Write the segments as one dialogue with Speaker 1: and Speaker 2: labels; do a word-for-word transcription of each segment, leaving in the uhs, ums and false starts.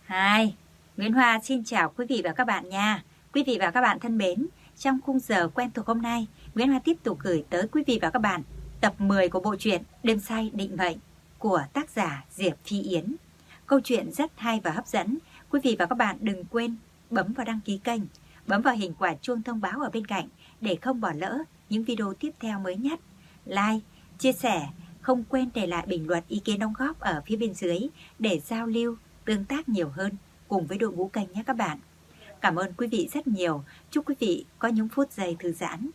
Speaker 1: Hi, Nguyễn Hoa xin chào quý vị và các bạn nha. Quý vị và các bạn thân mến, trong khung giờ quen thuộc hôm nay, Nguyễn Hoa tiếp tục gửi tới quý vị và các bạn tập mười của bộ truyện Đêm say định mệnh của tác giả Diệp Phi Yến. Câu chuyện rất hay và hấp dẫn. Quý vị và các bạn đừng quên bấm vào đăng ký kênh, bấm vào hình quả chuông thông báo ở bên cạnh để không bỏ lỡ những video tiếp theo mới nhất. Like, chia sẻ, không quên để lại bình luận ý kiến đóng góp ở phía bên dưới để giao lưu, tương tác nhiều hơn cùng với đội ngũ kênh nhé các bạn. Cảm ơn quý vị rất nhiều. Chúc quý vị có những phút giây thư giãn.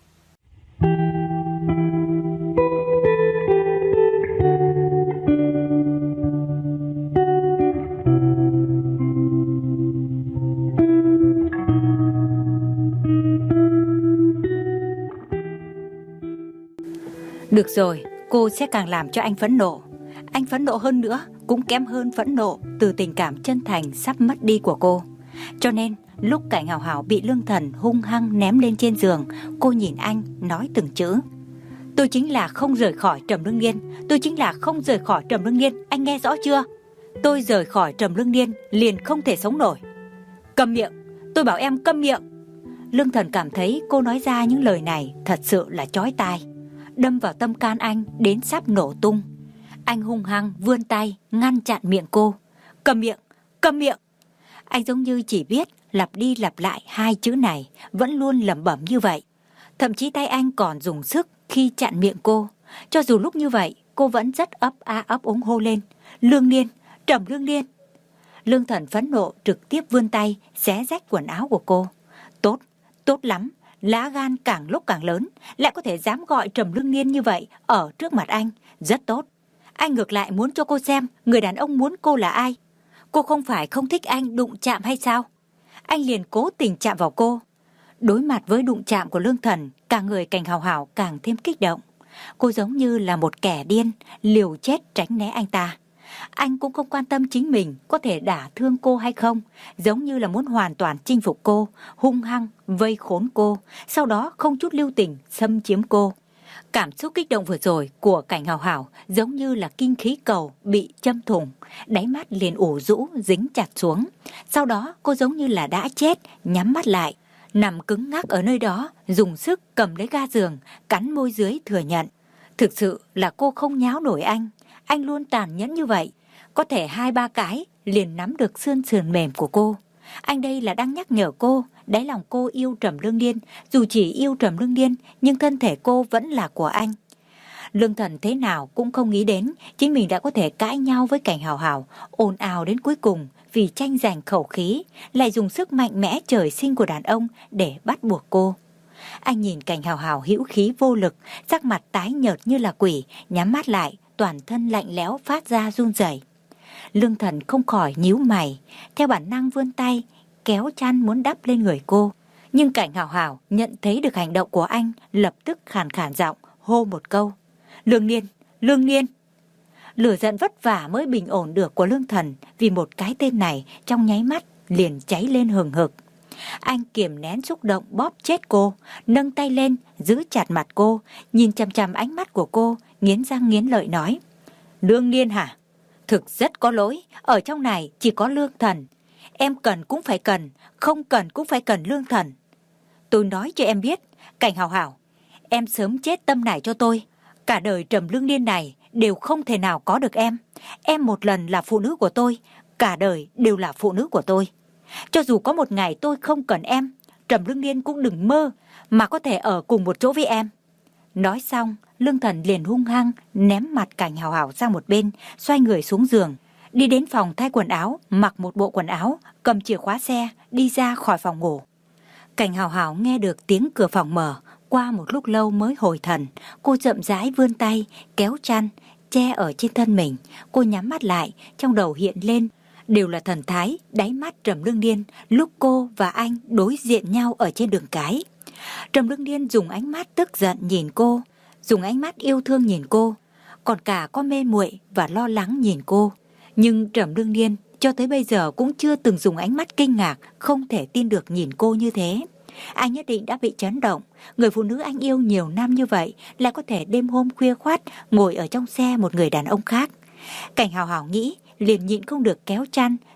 Speaker 2: Được rồi, cô sẽ càng làm cho anh phẫn nộ. Anh phẫn nộ hơn nữa cũng kém hơn phẫn nộ từ tình cảm chân thành sắp mất đi của cô. Cho nên lúc Cảnh Hảo Hảo bị Lương Thần hung hăng ném lên trên giường, cô nhìn anh nói từng chữ: Tôi chính là không rời khỏi Trầm Lương Niên. Tôi chính là không rời khỏi Trầm Lương Niên. Anh nghe rõ chưa? Tôi rời khỏi Trầm Lương Niên liền không thể sống nổi. Câm miệng, tôi bảo em câm miệng. Lương Thần cảm thấy cô nói ra những lời này thật sự là chói tai, đâm vào tâm can anh đến sắp nổ tung. Anh hung hăng vươn tay ngăn chặn miệng cô. Cầm miệng, cầm miệng. Anh giống như chỉ biết lặp đi lặp lại hai chữ này, vẫn luôn lẩm bẩm như vậy. Thậm chí tay anh còn dùng sức khi chặn miệng cô. Cho dù lúc như vậy, cô vẫn rất ấp a ấp úng hô lên: Lương Niên, Trầm Lương Niên. Lương Thần phẫn nộ trực tiếp vươn tay xé rách quần áo của cô. Tốt, tốt lắm. Lá gan càng lúc càng lớn, lại có thể dám gọi Trầm Lương Niên như vậy ở trước mặt anh. Rất tốt. Anh ngược lại muốn cho cô xem người đàn ông muốn cô là ai. Cô không phải không thích anh đụng chạm hay sao? Anh liền cố tình chạm vào cô. Đối mặt với đụng chạm của Lương Thần, cả người Cảnh Hảo Hảo càng thêm kích động. Cô giống như là một kẻ điên, liều chết tránh né anh ta. Anh cũng không quan tâm chính mình có thể đả thương cô hay không, giống như là muốn hoàn toàn chinh phục cô, hung hăng vây khốn cô, sau đó không chút lưu tình xâm chiếm cô. Cảm xúc kích động vừa rồi của Cảnh Hảo Hảo giống như là kinh khí cầu bị châm thủng, đáy mắt liền ủ rũ dính chặt xuống. Sau đó cô giống như là đã chết, nhắm mắt lại, nằm cứng ngắc ở nơi đó, dùng sức cầm lấy ga giường, cắn môi dưới thừa nhận. Thực sự là cô không nháo nổi anh. Anh luôn tàn nhẫn như vậy, có thể hai ba cái liền nắm được xương sườn mềm của cô. Anh đây là đang nhắc nhở cô, đáy lòng cô yêu Trầm Lương Niên, dù chỉ yêu Trầm Lương Niên, nhưng thân thể cô vẫn là của anh. Lương Thần thế nào cũng không nghĩ đến chính mình đã có thể cãi nhau với Cảnh Hảo Hảo, ồn ào đến cuối cùng vì tranh giành khẩu khí, lại dùng sức mạnh mẽ trời sinh của đàn ông để bắt buộc cô. Anh nhìn Cảnh Hảo Hảo hữu khí vô lực, sắc mặt tái nhợt như là quỷ, nhắm mắt lại, toàn thân lạnh lẽo phát ra run rẩy. Lương Thần không khỏi nhíu mày, theo bản năng vươn tay kéo chăn muốn đắp lên người cô. Nhưng Cảnh Hảo Hảo nhận thấy được hành động của anh, lập tức khàn khàn giọng hô một câu: Lương Niên, Lương Niên. Lửa giận vất vả mới bình ổn được của Lương Thần vì một cái tên này trong nháy mắt liền cháy lên hừng hực. Anh kiềm nén xúc động bóp chết cô, nâng tay lên giữ chặt mặt cô, nhìn chằm chằm ánh mắt của cô, nghiến răng nghiến lợi nói: Lương Niên hả? Thực rất có lỗi, ở trong này chỉ có Lương Thần. Em cần cũng phải cần, không cần cũng phải cần Lương Thần. Tôi nói cho em biết, Cảnh Hảo Hảo, em sớm chết tâm này cho tôi. Cả đời Trầm Lương Niên này đều không thể nào có được em. Em một lần là phụ nữ của tôi, cả đời đều là phụ nữ của tôi. Cho dù có một ngày tôi không cần em, Trầm Lương Niên cũng đừng mơ mà có thể ở cùng một chỗ với em. Nói xong, Lương Thần liền hung hăng ném mặt Cảnh Hảo Hảo sang một bên, xoay người xuống giường, đi đến phòng thay quần áo, mặc một bộ quần áo, cầm chìa khóa xe, đi ra khỏi phòng ngủ. Cảnh Hảo Hảo nghe được tiếng cửa phòng mở, qua một lúc lâu mới hồi thần. Cô chậm rãi vươn tay, kéo chăn, che ở trên thân mình. Cô nhắm mắt lại, trong đầu hiện lên đều là thần thái, đáy mắt Trầm Lương Niên lúc cô và anh đối diện nhau ở trên đường cái. Trầm Lương Niên dùng ánh mắt tức giận nhìn cô, dùng ánh mắt yêu thương nhìn cô, còn cả có mê muội và lo lắng nhìn cô. Nhưng Trầm Lương Niên cho tới bây giờ cũng chưa từng dùng ánh mắt kinh ngạc, không thể tin được nhìn cô như thế. Anh nhất định đã bị chấn động. Người phụ nữ anh yêu nhiều năm như vậy lại có thể đêm hôm khuya khoắt ngồi ở trong xe một người đàn ông khác. Cảnh Hảo Hảo nghĩ, liền nhịn không được kéo chăn,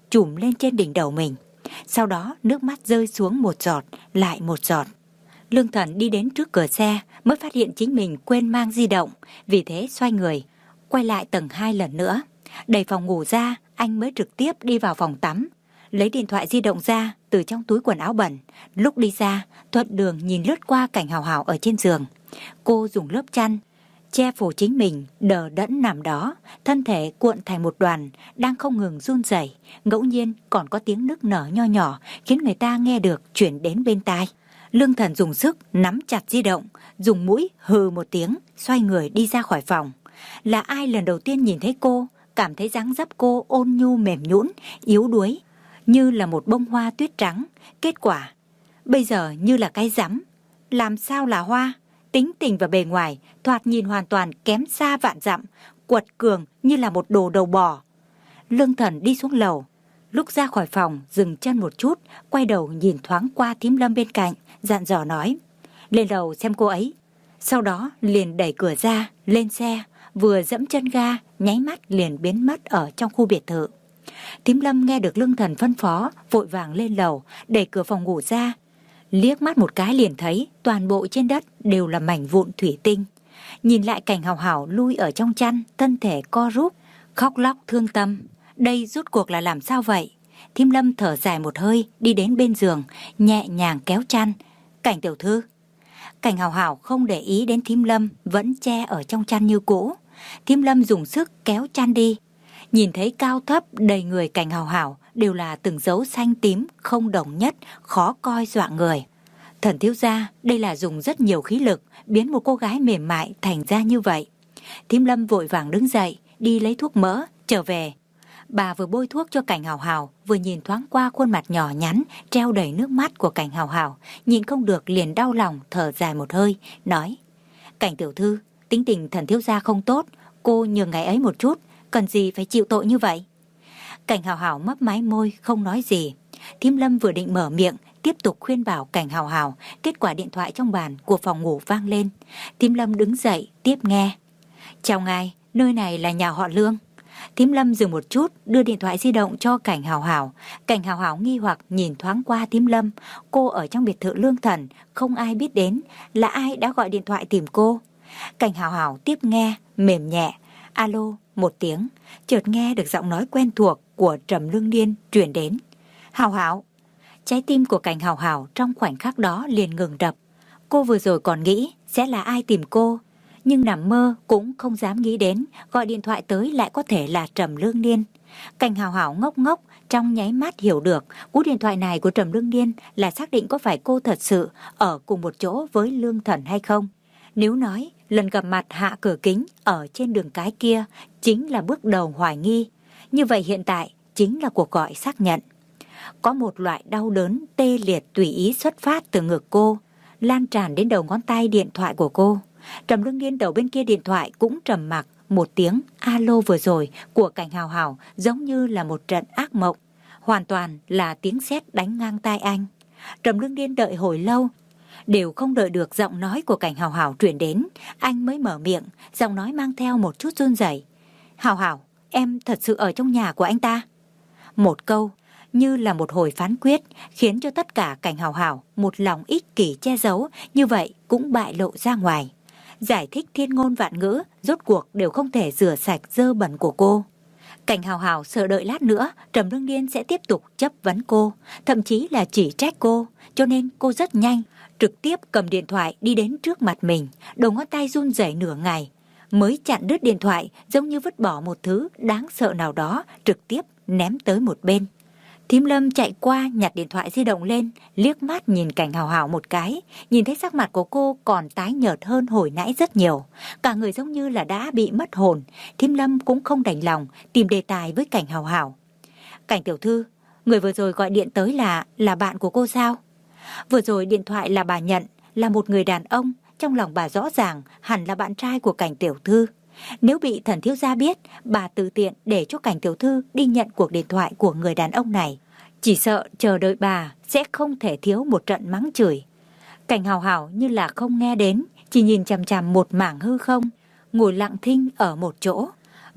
Speaker 2: trùm lên trên đỉnh đầu mình. Sau đó nước mắt rơi xuống một giọt, lại một giọt. Lương Thần đi đến trước cửa xe mới phát hiện chính mình quên mang di động, vì thế xoay người, quay lại tầng hai lần nữa. Đẩy phòng ngủ ra, anh mới trực tiếp đi vào phòng tắm, lấy điện thoại di động ra từ trong túi quần áo bẩn. Lúc đi ra, thuận đường nhìn lướt qua cảnh Hào Hào ở trên giường. Cô dùng lớp chăn che phủ chính mình, đờ đẫn nằm đó, thân thể cuộn thành một đoàn, đang không ngừng run rẩy. Ngẫu nhiên còn có tiếng nức nở nho nhỏ khiến người ta nghe được chuyển đến bên tai. Lương Thần dùng sức nắm chặt di động, dùng mũi hừ một tiếng, xoay người đi ra khỏi phòng. Là ai lần đầu tiên nhìn thấy cô, cảm thấy dáng dấp cô ôn nhu mềm nhũn, yếu đuối, như là một bông hoa tuyết trắng. Kết quả, bây giờ như là cái rắm. Làm sao là hoa? Tính tình và bề ngoài thoạt nhìn hoàn toàn kém xa vạn dặm, quật cường như là một đồ đầu bò. Lương Thần đi xuống lầu, lúc ra khỏi phòng dừng chân một chút, quay đầu nhìn thoáng qua thím Lâm bên cạnh, dặn dò nói: lên lầu xem cô ấy. Sau đó liền đẩy cửa ra, lên xe, vừa dẫm chân ga, nháy mắt liền biến mất ở trong khu biệt thự. Thím Lâm nghe được Lương Thần phân phó, vội vàng lên lầu, đẩy cửa phòng ngủ ra, liếc mắt một cái liền thấy toàn bộ trên đất đều là mảnh vụn thủy tinh. Nhìn lại cảnh Hào Hào lui ở trong chăn, thân thể co rúm, khóc lóc thương tâm. Đây rốt cuộc là làm sao vậy? Thím Lâm thở dài một hơi, đi đến bên giường, nhẹ nhàng kéo chăn. Cảnh tiểu thư. Cảnh Hào Hào không để ý đến thím Lâm, vẫn che ở trong chăn như cũ. Thím Lâm dùng sức kéo chăn đi. Nhìn thấy cao thấp đầy người cảnh Hào Hào đều là từng dấu xanh tím không đồng nhất, khó coi dọa người. Thần thiếu gia, đây là dùng rất nhiều khí lực biến một cô gái mềm mại thành ra như vậy. Thím Lâm vội vàng đứng dậy, đi lấy thuốc mỡ, trở về. Bà vừa bôi thuốc cho cảnh Hào Hào, vừa nhìn thoáng qua khuôn mặt nhỏ nhắn, treo đầy nước mắt của cảnh Hào Hào, nhìn không được liền đau lòng, thở dài một hơi, nói: Cảnh tiểu thư, tính tình thần thiếu gia không tốt, cô nhường ngày ấy một chút, cần gì phải chịu tội như vậy? Cảnh Hào Hào mấp máy môi, không nói gì. Thím Lâm vừa định mở miệng, tiếp tục khuyên bảo cảnh Hào Hào, kết quả điện thoại trong bàn của phòng ngủ vang lên. Thím Lâm đứng dậy, tiếp nghe. Chào ngài, nơi này là nhà họ Lương. Thím Lâm dừng một chút, đưa điện thoại di động cho cảnh Hào Hào. Cảnh Hào Hào nghi hoặc nhìn thoáng qua thím Lâm. Cô ở trong biệt thự Lương Thần, không ai biết đến, là ai đã gọi điện thoại tìm cô. Cảnh Hào Hào tiếp nghe, mềm nhẹ. Alo, một tiếng, chợt nghe được giọng nói quen thuộc của Trầm Lương Điên truyền đến. Hào Hào. Trái tim của cảnh Hào Hào trong khoảnh khắc đó liền ngừng đập. Cô vừa rồi còn nghĩ sẽ là ai tìm cô, nhưng nằm mơ cũng không dám nghĩ đến gọi điện thoại tới lại có thể là Trầm Lương Điên. Cảnh Hào Hào ngốc ngốc, trong nháy mắt hiểu được cú điện thoại này của Trầm Lương Điên là xác định có phải cô thật sự ở cùng một chỗ với Lương Thần hay không. Nếu nói lần gặp mặt hạ cửa kính ở trên đường cái kia chính là bước đầu hoài nghi, như vậy hiện tại chính là cuộc gọi xác nhận. Có một loại đau đớn tê liệt tùy ý xuất phát từ ngực cô, lan tràn đến đầu ngón tay điện thoại của cô. Trầm Lương Điên đầu bên kia điện thoại cũng trầm mặc. Một tiếng alo vừa rồi của cảnh Hào Hào giống như là một trận ác mộng, hoàn toàn là tiếng sét đánh ngang tai anh. Trầm Lương Điên đợi hồi lâu, đều không đợi được giọng nói của cảnh Hào Hào truyền đến, anh mới mở miệng, giọng nói mang theo một chút run rẩy. Hào Hào, em thật sự ở trong nhà của anh ta? Một câu như là một hồi phán quyết, khiến cho tất cả cảnh Hào Hào một lòng ích kỷ che giấu như vậy cũng bại lộ ra ngoài. Giải thích thiên ngôn vạn ngữ, rốt cuộc đều không thể rửa sạch dơ bẩn của cô. Cảnh Hào Hào sợ đợi lát nữa Trầm Lương Điên sẽ tiếp tục chất vấn cô, thậm chí là chỉ trách cô, cho nên cô rất nhanh trực tiếp cầm điện thoại đi đến trước mặt mình, đầu ngón tay run rẩy nửa ngày mới chặn đứt điện thoại, giống như vứt bỏ một thứ đáng sợ nào đó, trực tiếp ném tới một bên. Thím Lâm chạy qua nhặt điện thoại di động lên, liếc mắt nhìn cảnh Hào Hào một cái, nhìn thấy sắc mặt của cô còn tái nhợt hơn hồi nãy rất nhiều, cả người giống như là đã bị mất hồn. Thím Lâm cũng không đành lòng tìm đề tài với cảnh Hào Hào. Cảnh tiểu thư, người vừa rồi gọi điện tới là là bạn của cô sao? Vừa rồi điện thoại là bà nhận, là một người đàn ông, trong lòng bà rõ ràng hẳn là bạn trai của cảnh tiểu thư. Nếu bị thần thiếu gia biết, bà tự tiện để cho cảnh tiểu thư đi nhận cuộc điện thoại của người đàn ông này, chỉ sợ chờ đợi bà sẽ không thể thiếu một trận mắng chửi. Cảnh Hào Hào như là không nghe đến, chỉ nhìn chằm chằm một mảng hư không, ngồi lặng thinh ở một chỗ.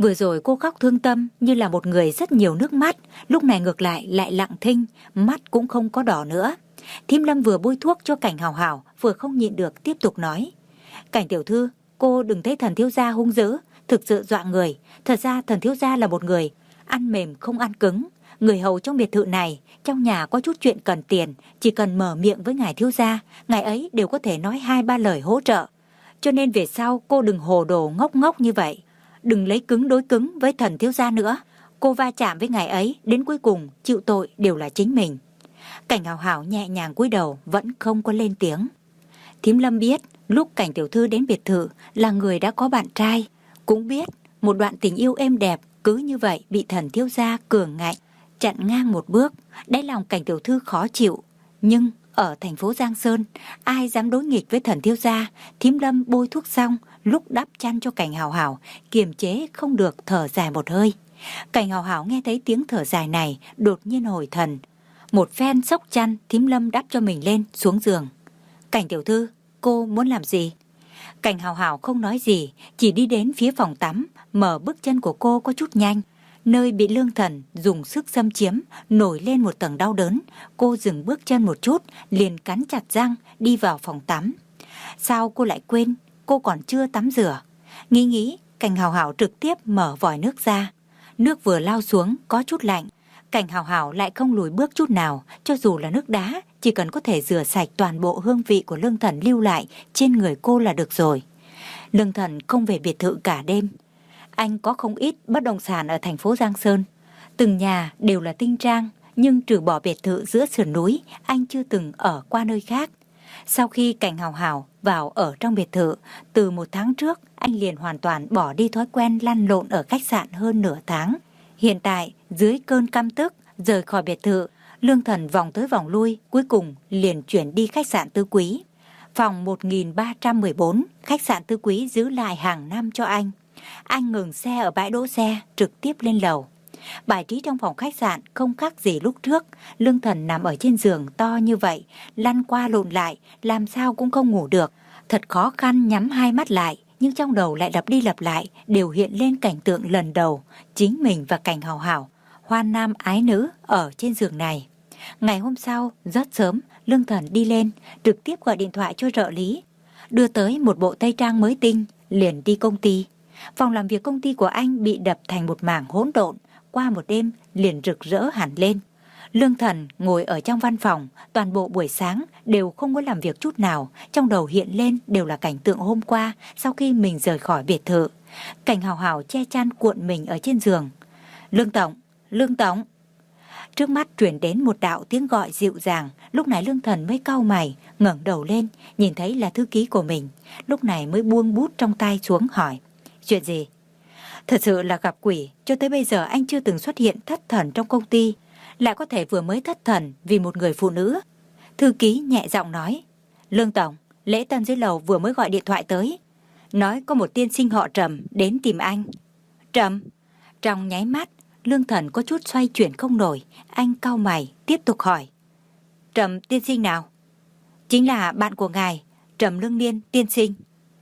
Speaker 2: Vừa rồi cô khóc thương tâm như là một người rất nhiều nước mắt, lúc này ngược lại lại lặng thinh, mắt cũng không có đỏ nữa. Thím Lâm vừa bôi thuốc cho Cảnh Hào Hào, vừa không nhịn được tiếp tục nói. Cảnh tiểu thư, cô đừng thấy thần thiếu gia hung dữ, thực sự dọa người. Thật ra thần thiếu gia là một người ăn mềm không ăn cứng. Người hầu trong biệt thự này, trong nhà có chút chuyện cần tiền, chỉ cần mở miệng với ngài thiếu gia, ngài ấy đều có thể nói hai ba lời hỗ trợ. Cho nên về sau cô đừng hồ đồ ngốc ngốc như vậy. Đừng lấy cứng đối cứng với thần thiếu gia nữa. Cô va chạm với ngài ấy, đến cuối cùng chịu tội đều là chính mình. Cảnh Hào Hào nhẹ nhàng cúi đầu, vẫn không có lên tiếng. Thím Lâm biết lúc Cảnh tiểu thư đến biệt thự là người đã có bạn trai, cũng biết một đoạn tình yêu êm đẹp cứ như vậy bị thần thiếu gia cường ngạnh chặn ngang một bước. Đáy lòng Cảnh tiểu thư khó chịu, nhưng ở thành phố Giang Sơn, ai dám đối nghịch với thần thiếu gia. Thím Lâm bôi thuốc xong, lúc đắp chăn cho Cảnh Hào Hào, kiềm chế không được thở dài một hơi. Cảnh Hào Hào nghe thấy tiếng thở dài này, đột nhiên hồi thần. Một phen xốc chăn, Thím Lâm đắp cho mình lên, xuống giường. Cảnh tiểu thư, cô muốn làm gì? Cảnh Hào Hào không nói gì, chỉ đi đến phía phòng tắm, mở bước chân của cô có chút nhanh. Nơi bị Lương Thần dùng sức xâm chiếm, nổi lên một tầng đau đớn. Cô dừng bước chân một chút, liền cắn chặt răng, đi vào phòng tắm. Sao cô lại quên, cô còn chưa tắm rửa. Nghĩ nghĩ, Cảnh Hào Hào trực tiếp mở vòi nước ra. Nước vừa lao xuống, có chút lạnh. Cảnh Hào Hào lại không lùi bước chút nào, cho dù là nước đá, chỉ cần có thể rửa sạch toàn bộ hương vị của Lương Thần lưu lại trên người cô là được rồi. Lương Thần không về biệt thự cả đêm. Anh có không ít bất động sản ở thành phố Giang Sơn. Từng nhà đều là tinh trang, nhưng trừ bỏ biệt thự giữa sườn núi, anh chưa từng ở qua nơi khác. Sau khi Cảnh Hào Hào vào ở trong biệt thự, từ một tháng trước, anh liền hoàn toàn bỏ đi thói quen lăn lộn ở khách sạn hơn nửa tháng. Hiện tại, dưới cơn căm tức, rời khỏi biệt thự, Lương Thần vòng tới vòng lui, cuối cùng liền chuyển đi khách sạn Tứ Quý. Phòng một nghìn ba trăm mười bốn, khách sạn Tứ Quý giữ lại hàng năm cho anh. Anh ngừng xe ở bãi đỗ xe, trực tiếp lên lầu. Bài trí trong phòng khách sạn không khác gì lúc trước. Lương Thần nằm ở trên giường to như vậy, lăn qua lộn lại, làm sao cũng không ngủ được. Thật khó khăn nhắm hai mắt lại, nhưng trong đầu lại lặp đi lặp lại, đều hiện lên cảnh tượng lần đầu, chính mình và Cảnh Hào Hào, hoan nam ái nữ ở trên giường này. Ngày hôm sau, rất sớm, Lương Thần đi lên, trực tiếp gọi điện thoại cho trợ lý, đưa tới một bộ tây trang mới tinh, liền đi công ty. Phòng làm việc công ty của anh bị đập thành một mảng hỗn độn, qua một đêm liền rực rỡ hẳn lên. Lương Thần ngồi ở trong văn phòng, toàn bộ buổi sáng đều không có làm việc chút nào, trong đầu hiện lên đều là cảnh tượng hôm qua sau khi mình rời khỏi biệt thự. Cảnh Hào Hào che chăn cuộn mình ở trên giường. Lương Tổng, Lương Tổng. Trước mắt truyền đến một đạo tiếng gọi dịu dàng, lúc này Lương Thần mới cau mày, ngẩng đầu lên, nhìn thấy là thư ký của mình, lúc này mới buông bút trong tay xuống hỏi. Chuyện gì? Thật sự là gặp quỷ, cho tới bây giờ anh chưa từng xuất hiện thất thần trong công ty, lại có thể vừa mới thất thần vì một người phụ nữ. Thư ký nhẹ giọng nói. Lương Tổng, lễ tân dưới lầu vừa mới gọi điện thoại tới, nói có một tiên sinh họ Trầm đến tìm anh. Trầm? Trong nháy mắt, Lương Thần có chút xoay chuyển không nổi, anh cau mày, tiếp tục hỏi. Trầm tiên sinh nào? Chính là bạn của ngài, Trầm Lương Niên tiên sinh.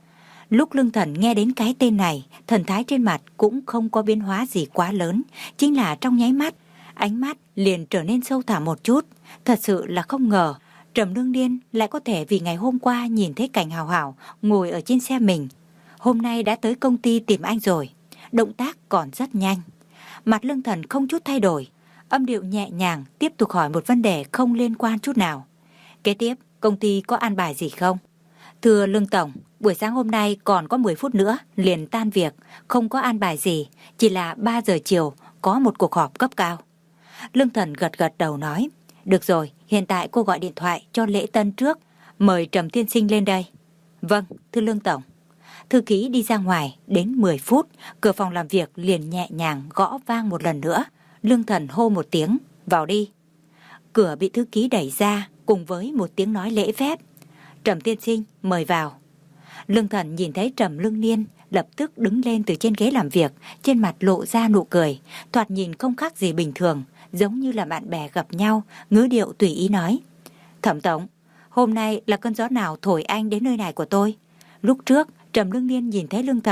Speaker 2: Lúc Lương Thần nghe đến cái tên này, thần thái trên mặt cũng không có biến hóa gì quá lớn, chính là trong nháy mắt, ánh mắt liền trở nên sâu thẳm một chút. Thật sự là không ngờ, Trầm Lương Niên lại có thể vì ngày hôm qua nhìn thấy Cảnh Hào Hào ngồi ở trên xe mình, hôm nay đã tới công ty tìm anh rồi. Động tác còn rất nhanh. Mặt Lương Thần không chút thay đổi, âm điệu nhẹ nhàng tiếp tục hỏi một vấn đề không liên quan chút nào. Kế tiếp, công ty có an bài gì không? Thưa Lương Tổng, buổi sáng hôm nay còn có mười phút nữa liền tan việc, không có an bài gì, chỉ là ba giờ chiều có một cuộc họp cấp cao. Lương Thần gật gật đầu nói. Được rồi, hiện tại cô gọi điện thoại cho lễ tân trước, mời Trầm tiên sinh lên đây. Vâng, thưa Lương Tổng. Thư ký đi ra ngoài, đến mười phút, cửa phòng làm việc liền nhẹ nhàng gõ vang một lần nữa. Lương Thần hô một tiếng, vào đi. Cửa bị thư ký đẩy ra, cùng với một tiếng nói lễ phép. Trầm tiên sinh, mời vào. Lương Thần nhìn thấy Trầm Lương Niên, lập tức đứng lên từ trên ghế làm việc, trên mặt lộ ra nụ cười, thoạt nhìn không khác gì bình thường, giống như là bạn bè gặp nhau, ngữ điệu tùy ý nói. Thẩm Tổng, hôm nay là cơn gió nào thổi anh đến nơi này của tôi? Lúc trước, Trầm Lương Niên nhìn thấy Lương Thần,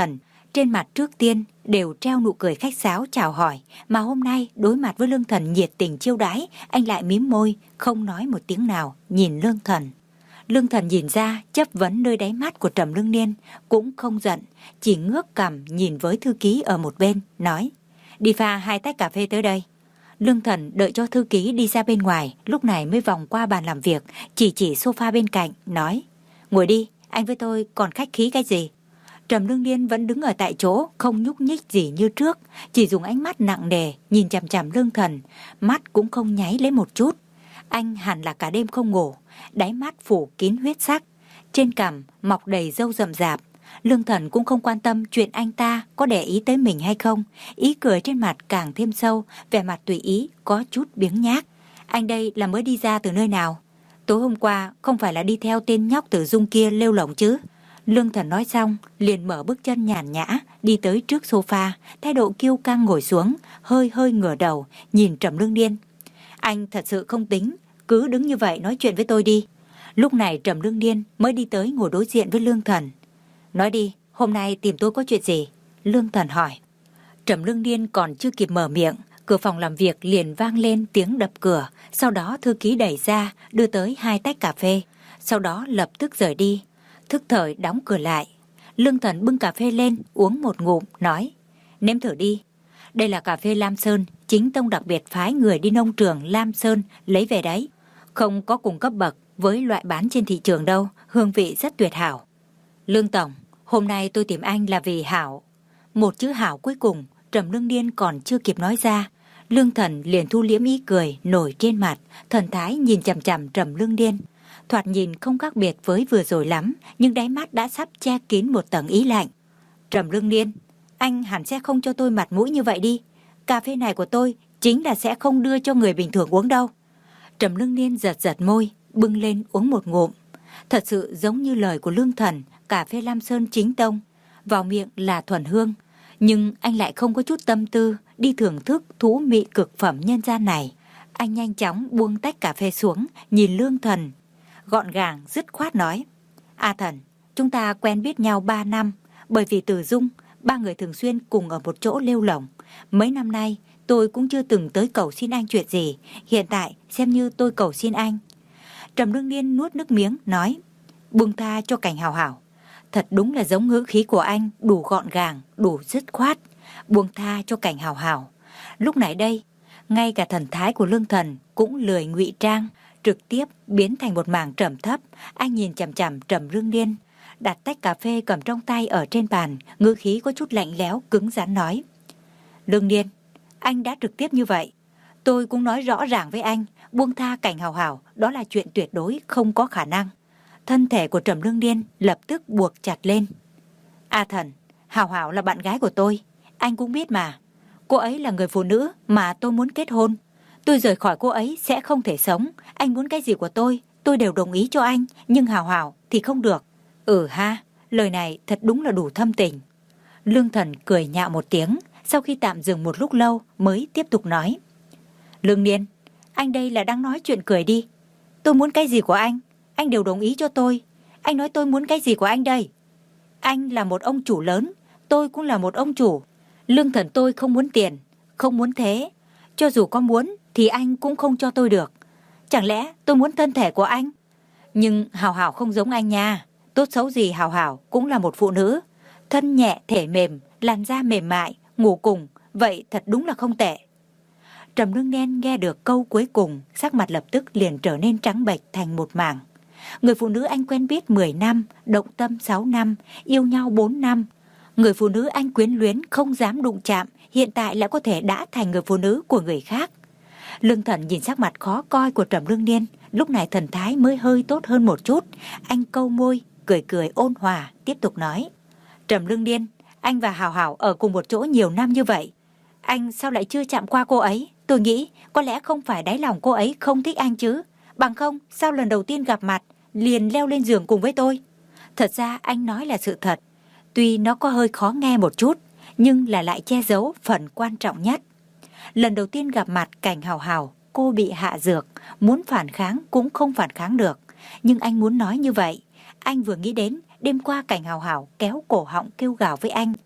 Speaker 2: Trên mặt trước tiên đều treo nụ cười khách sáo chào hỏi, mà hôm nay đối mặt với Lương Thần nhiệt tình chiêu đãi, anh lại mím môi, không nói một tiếng nào, nhìn Lương Thần. Lương Thần nhìn ra chấp vấn nơi đáy mắt của Trầm Lương Niên, cũng không giận, chỉ ngước cằm nhìn với thư ký ở một bên, nói: đi pha hai tách cà phê tới đây. Lương Thần đợi cho thư ký đi ra bên ngoài, lúc này mới vòng qua bàn làm việc, chỉ chỉ sofa bên cạnh, nói: ngồi đi, anh với tôi còn khách khí cái gì. Trầm Lương Niên vẫn đứng ở tại chỗ, không nhúc nhích gì như trước, chỉ dùng ánh mắt nặng nề nhìn chằm chằm Lương Thần, mắt cũng không nháy lấy một chút. Anh hẳn là cả đêm không ngủ, đáy mắt phủ kín huyết sắc, trên cằm mọc đầy râu rậm rạp. Lương Thần cũng không quan tâm chuyện anh ta có để ý tới mình hay không, ý cười trên mặt càng thêm sâu, vẻ mặt tùy ý, có chút biếng nhác. Anh đây là mới đi ra từ nơi nào? Tối hôm qua không phải là đi theo tên nhóc Tử Dung kia lêu lổng chứ? Lương Thần nói xong, liền mở bước chân nhàn nhã, đi tới trước sofa, thái độ kiêu căng ngồi xuống, hơi hơi ngửa đầu, nhìn Trầm Lương Niên. Anh thật sự không tính, cứ đứng như vậy nói chuyện với tôi đi. Lúc này Trầm Lương Niên mới đi tới ngồi đối diện với Lương Thần. Nói đi, hôm nay tìm tôi có chuyện gì? Lương Thần hỏi. Trầm Lương Niên còn chưa kịp mở miệng, cửa phòng làm việc liền vang lên tiếng đập cửa, sau đó thư ký đẩy ra, đưa tới hai tách cà phê, sau đó lập tức rời đi. Thức thời đóng cửa lại. Lương Thần bưng cà phê lên, uống một ngụm, nói: nếm thử đi. Đây là cà phê Lam Sơn, chính tông đặc biệt phái người đi nông trường Lam Sơn lấy về đấy. Không có cùng cấp bậc với loại bán trên thị trường đâu, hương vị rất tuyệt hảo. Lương Tổng, hôm nay tôi tìm anh là vì Hảo. Một chữ Hảo cuối cùng, Trầm Lương Niên còn chưa kịp nói ra, Lương Thần liền thu liễm ý cười nổi trên mặt, thần thái nhìn chằm chằm Trầm Lương Niên. Thoạt nhìn không khác biệt với vừa rồi lắm, nhưng đáy mắt đã sắp che kín một tầng ý lạnh. Trầm Lương Niên, anh hẳn sẽ không cho tôi mặt mũi như vậy đi. Cà phê này của tôi chính là sẽ không đưa cho người bình thường uống đâu. Trầm Lương Niên giật giật môi, bưng lên uống một ngụm. Thật sự giống như lời của Lương Thần, cà phê Lam Sơn chính tông, vào miệng là thuần hương, nhưng anh lại không có chút tâm tư đi thưởng thức thú mị cực phẩm nhân gian này. Anh nhanh chóng buông tách cà phê xuống, nhìn Lương Thần, gọn gàng dứt khoát nói: A Thần, chúng ta quen biết nhau ba năm, bởi vì Tử Dung, ba người thường xuyên cùng ở một chỗ lêu lổng. Mấy năm nay tôi cũng chưa từng tới cầu xin anh chuyện gì, hiện tại xem như tôi cầu xin anh. Trầm Lương Niên nuốt nước miếng nói: buông tha cho Cảnh Hào Hảo. Thật đúng là giống ngữ khí của anh, đủ gọn gàng, đủ dứt khoát. Buông tha cho Cảnh Hào Hảo. Lúc này đây, ngay cả thần thái của Lương Thần cũng lười ngụy trang, trực tiếp biến thành một mảng trầm thấp. Anh nhìn chằm chằm Trầm Lương Niên, đặt tách cà phê cầm trong tay ở trên bàn, ngữ khí có chút lạnh lẽo cứng rắn nói: Lương Niên, anh đã trực tiếp như vậy, tôi cũng nói rõ ràng với anh, buông tha Cảnh Hào Hảo đó là chuyện tuyệt đối không có khả năng. Thân thể của Trầm Lương Niên lập tức buộc chặt lên. A Thần, Hào Hảo là bạn gái của tôi, anh cũng biết mà. Cô ấy là người phụ nữ mà tôi muốn kết hôn. Tôi rời khỏi cô ấy sẽ không thể sống. Anh muốn cái gì của tôi, tôi đều đồng ý cho anh, nhưng Hào Hảo thì không được. Ừ ha, lời này thật đúng là đủ thâm tình. Lương Thần cười nhạo một tiếng, sau khi tạm dừng một lúc lâu mới tiếp tục nói: Lương Niên, anh đây là đang nói chuyện cười đi. Tôi muốn cái gì của anh, anh đều đồng ý cho tôi. Anh nói tôi muốn cái gì của anh đây? Anh là một ông chủ lớn, tôi cũng là một ông chủ. Lương Thần tôi không muốn tiền, không muốn thế. Cho dù có muốn thì anh cũng không cho tôi được. Chẳng lẽ tôi muốn thân thể của anh? Nhưng Hào Hảo không giống anh nha. Tốt xấu gì Hào Hảo cũng là một phụ nữ, thân nhẹ thể mềm, làn da mềm mại, ngủ cùng, vậy thật đúng là không tệ. Trầm Lương Niên nghe được câu cuối cùng, sắc mặt lập tức liền trở nên trắng bệch thành một mảng. Người phụ nữ anh quen biết mười năm, động tâm sáu năm, yêu nhau bốn năm. Người phụ nữ anh quyến luyến không dám đụng chạm, hiện tại lại có thể đã thành người phụ nữ của người khác. Lương Thần nhìn sắc mặt khó coi của Trầm Lương Niên, lúc này thần thái mới hơi tốt hơn một chút. Anh câu môi, cười cười ôn hòa, tiếp tục nói: Trầm Lương Niên, anh và Hào Hảo ở cùng một chỗ nhiều năm như vậy, anh sao lại chưa chạm qua cô ấy? Tôi nghĩ có lẽ không phải đáy lòng cô ấy không thích anh chứ, bằng không sao lần đầu tiên gặp mặt liền leo lên giường cùng với tôi? Thật ra anh nói là sự thật, tuy nó có hơi khó nghe một chút, nhưng là lại che giấu phần quan trọng nhất. Lần đầu tiên gặp mặt Cảnh Hào Hảo, cô bị hạ dược, muốn phản kháng cũng không phản kháng được. Nhưng anh muốn nói như vậy, anh vừa nghĩ đến đêm qua Cảnh Hào Hảo kéo cổ họng kêu gào với anh.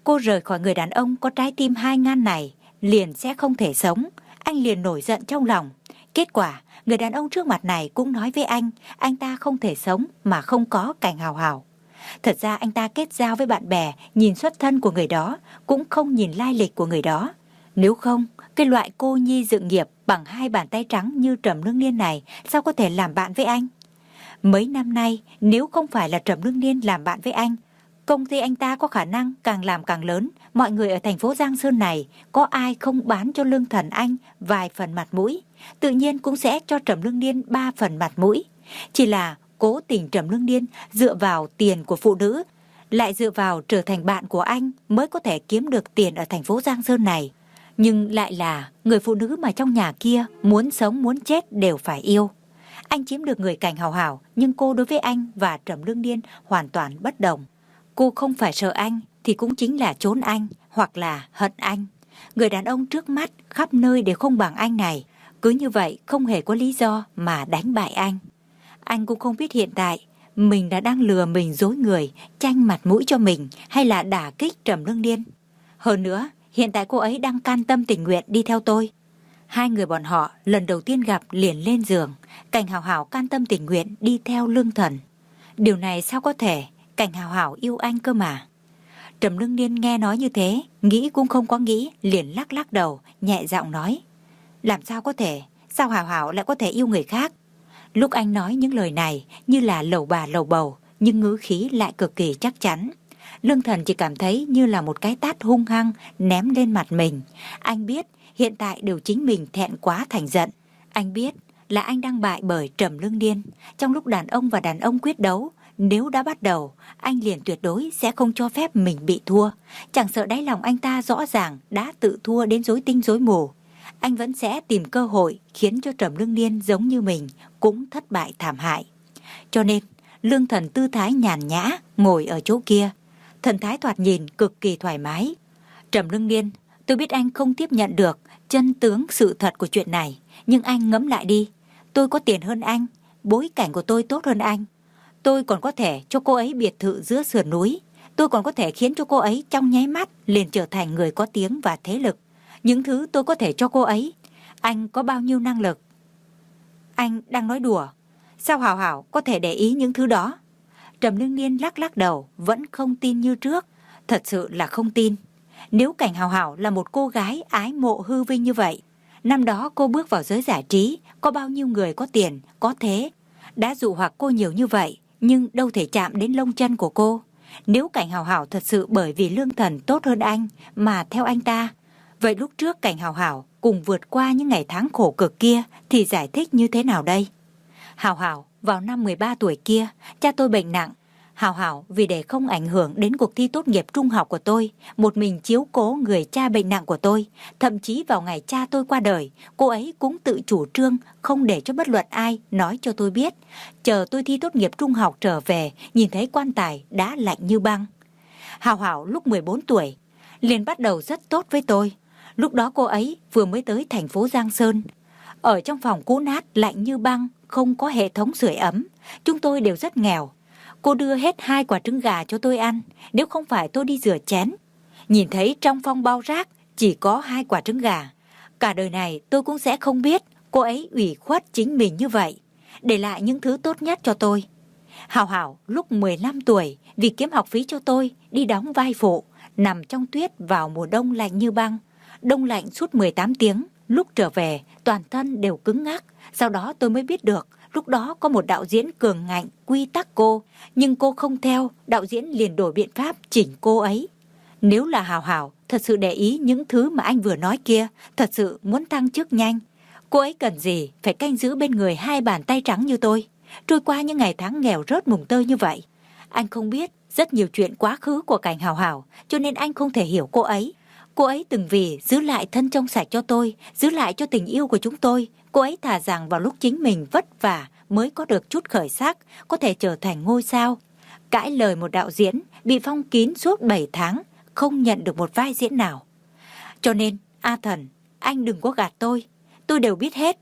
Speaker 2: cô rời khỏi người đàn ông có trái tim hai ngan này liền sẽ không thể sống. Anh liền nổi giận trong lòng. Kết quả, người đàn ông trước mặt này cũng nói với anh, anh ta không thể sống mà không có Cảnh Hào Hào. Thật ra anh ta kết giao với bạn bè, nhìn xuất thân của người đó, cũng không nhìn lai lịch của người đó. Nếu không, cái loại cô nhi dựng nghiệp bằng hai bàn tay trắng như Trầm Lương Niên này sao có thể làm bạn với anh? Mấy năm nay, nếu không phải là Trầm Lương Niên làm bạn với anh, công ty anh ta có khả năng càng làm càng lớn. Mọi người ở thành phố Giang Sơn này có ai không bán cho Lương Thần anh vài phần mặt mũi, tự nhiên cũng sẽ cho Trầm Lương Niên ba phần mặt mũi. Chỉ là cố tình Trầm Lương Niên dựa vào tiền của phụ nữ, lại dựa vào trở thành bạn của anh mới có thể kiếm được tiền ở thành phố Giang Sơn này. Nhưng lại là người phụ nữ mà trong nhà kia muốn sống muốn chết đều phải yêu. Anh chiếm được người Cảnh Hào Hào, nhưng cô đối với anh và Trầm Lương Niên hoàn toàn bất đồng. Cô không phải sợ anh thì cũng chính là trốn anh hoặc là hận anh. Người đàn ông trước mắt khắp nơi đều không bằng anh này, cứ như vậy không hề có lý do mà đánh bại anh. Anh cũng không biết hiện tại mình đã đang lừa mình dối người, tranh mặt mũi cho mình hay là đả kích Trầm Lương Niên. Hơn nữa, hiện tại cô ấy đang can tâm tình nguyện đi theo tôi. Hai người bọn họ lần đầu tiên gặp liền lên giường. Cảnh Hào Hào can tâm tình nguyện đi theo Lương Thần. Điều này sao có thể? Cảnh Hào Hào yêu anh cơ mà. Trầm Lương Niên nghe nói như thế, nghĩ cũng không có nghĩ, liền lắc lắc đầu, nhẹ giọng nói. Làm sao có thể? Sao Hào Hào lại có thể yêu người khác? Lúc anh nói những lời này như là lầu bà lầu bầu, nhưng ngữ khí lại cực kỳ chắc chắn. Lương Thần chỉ cảm thấy như là một cái tát hung hăng ném lên mặt mình. Anh biết hiện tại đều chính mình thẹn quá thành giận. Anh biết là anh đang bại bởi Trầm Lương Niên. Trong lúc đàn ông và đàn ông quyết đấu, nếu đã bắt đầu, anh liền tuyệt đối sẽ không cho phép mình bị thua. Chẳng sợ đáy lòng anh ta rõ ràng đã tự thua đến rối tinh rối mù. Anh vẫn sẽ tìm cơ hội khiến cho Trầm Lương Niên giống như mình cũng thất bại thảm hại. Cho nên, Lương Thần tư thái nhàn nhã ngồi ở chỗ kia. Thần thái thoạt nhìn cực kỳ thoải mái. Trầm Lương Niên, tôi biết anh không tiếp nhận được chân tướng sự thật của chuyện này, nhưng anh ngẫm lại đi. Tôi có tiền hơn anh, bối cảnh của tôi tốt hơn anh. Tôi còn có thể cho cô ấy biệt thự giữa sườn núi. Tôi còn có thể khiến cho cô ấy trong nháy mắt liền trở thành người có tiếng và thế lực. Những thứ tôi có thể cho cô ấy, anh có bao nhiêu năng lực? Anh đang nói đùa. Sao Hào Hào có thể để ý những thứ đó? Trầm Lương Niên lắc lắc đầu, vẫn không tin như trước. Thật sự là không tin. Nếu Cảnh Hào Hào là một cô gái ái mộ hư vinh như vậy, năm đó cô bước vào giới giải trí, có bao nhiêu người có tiền, có thế, đã dụ hoặc cô nhiều như vậy, nhưng đâu thể chạm đến lông chân của cô. Nếu Cảnh Hào Hào thật sự bởi vì Lương Thần tốt hơn anh mà theo anh ta, vậy lúc trước Cảnh Hào Hào cùng vượt qua những ngày tháng khổ cực kia thì giải thích như thế nào đây? Hào Hào, vào năm mười ba tuổi kia, cha tôi bệnh nặng. Hào Hào vì để không ảnh hưởng đến cuộc thi tốt nghiệp trung học của tôi, một mình chiếu cố người cha bệnh nặng của tôi. Thậm chí vào ngày cha tôi qua đời, cô ấy cũng tự chủ trương không để cho bất luận ai nói cho tôi biết. Chờ tôi thi tốt nghiệp trung học trở về, nhìn thấy quan tài đã lạnh như băng. Hào Hào lúc mười bốn tuổi, liền bắt đầu rất tốt với tôi. Lúc đó cô ấy vừa mới tới thành phố Giang Sơn. Ở trong phòng cũ nát lạnh như băng, không có hệ thống sưởi ấm. Chúng tôi đều rất nghèo. Cô đưa hết hai quả trứng gà cho tôi ăn, nếu không phải tôi đi rửa chén. Nhìn thấy trong phong bao rác chỉ có hai quả trứng gà. Cả đời này tôi cũng sẽ không biết cô ấy ủy khuất chính mình như vậy, để lại những thứ tốt nhất cho tôi. Hào Hào lúc mười lăm tuổi vì kiếm học phí cho tôi đi đóng vai phụ, nằm trong tuyết vào mùa đông lạnh như băng. Đông lạnh suốt mười tám tiếng, lúc trở về toàn thân đều cứng ngắc. Sau đó tôi mới biết được lúc đó có một đạo diễn cường ngạnh quy tắc cô, nhưng cô không theo, đạo diễn liền đổi biện pháp chỉnh cô ấy. Nếu là Hào Hào thật sự để ý những thứ mà anh vừa nói kia, thật sự muốn thăng chức nhanh, cô ấy cần gì phải canh giữ bên người hai bàn tay trắng như tôi, trôi qua những ngày tháng nghèo rớt mùng tơi như vậy. Anh không biết rất nhiều chuyện quá khứ của Cảnh Hào Hào, cho nên anh không thể hiểu cô ấy. Cô ấy từng vì giữ lại thân trong sạch cho tôi, giữ lại cho tình yêu của chúng tôi. Cô ấy thà rằng vào lúc chính mình vất vả mới có được chút khởi sắc, có thể trở thành ngôi sao. Cãi lời một đạo diễn bị phong kín suốt bảy tháng, không nhận được một vai diễn nào. Cho nên, A Thần, anh đừng có gạt tôi, tôi đều biết hết.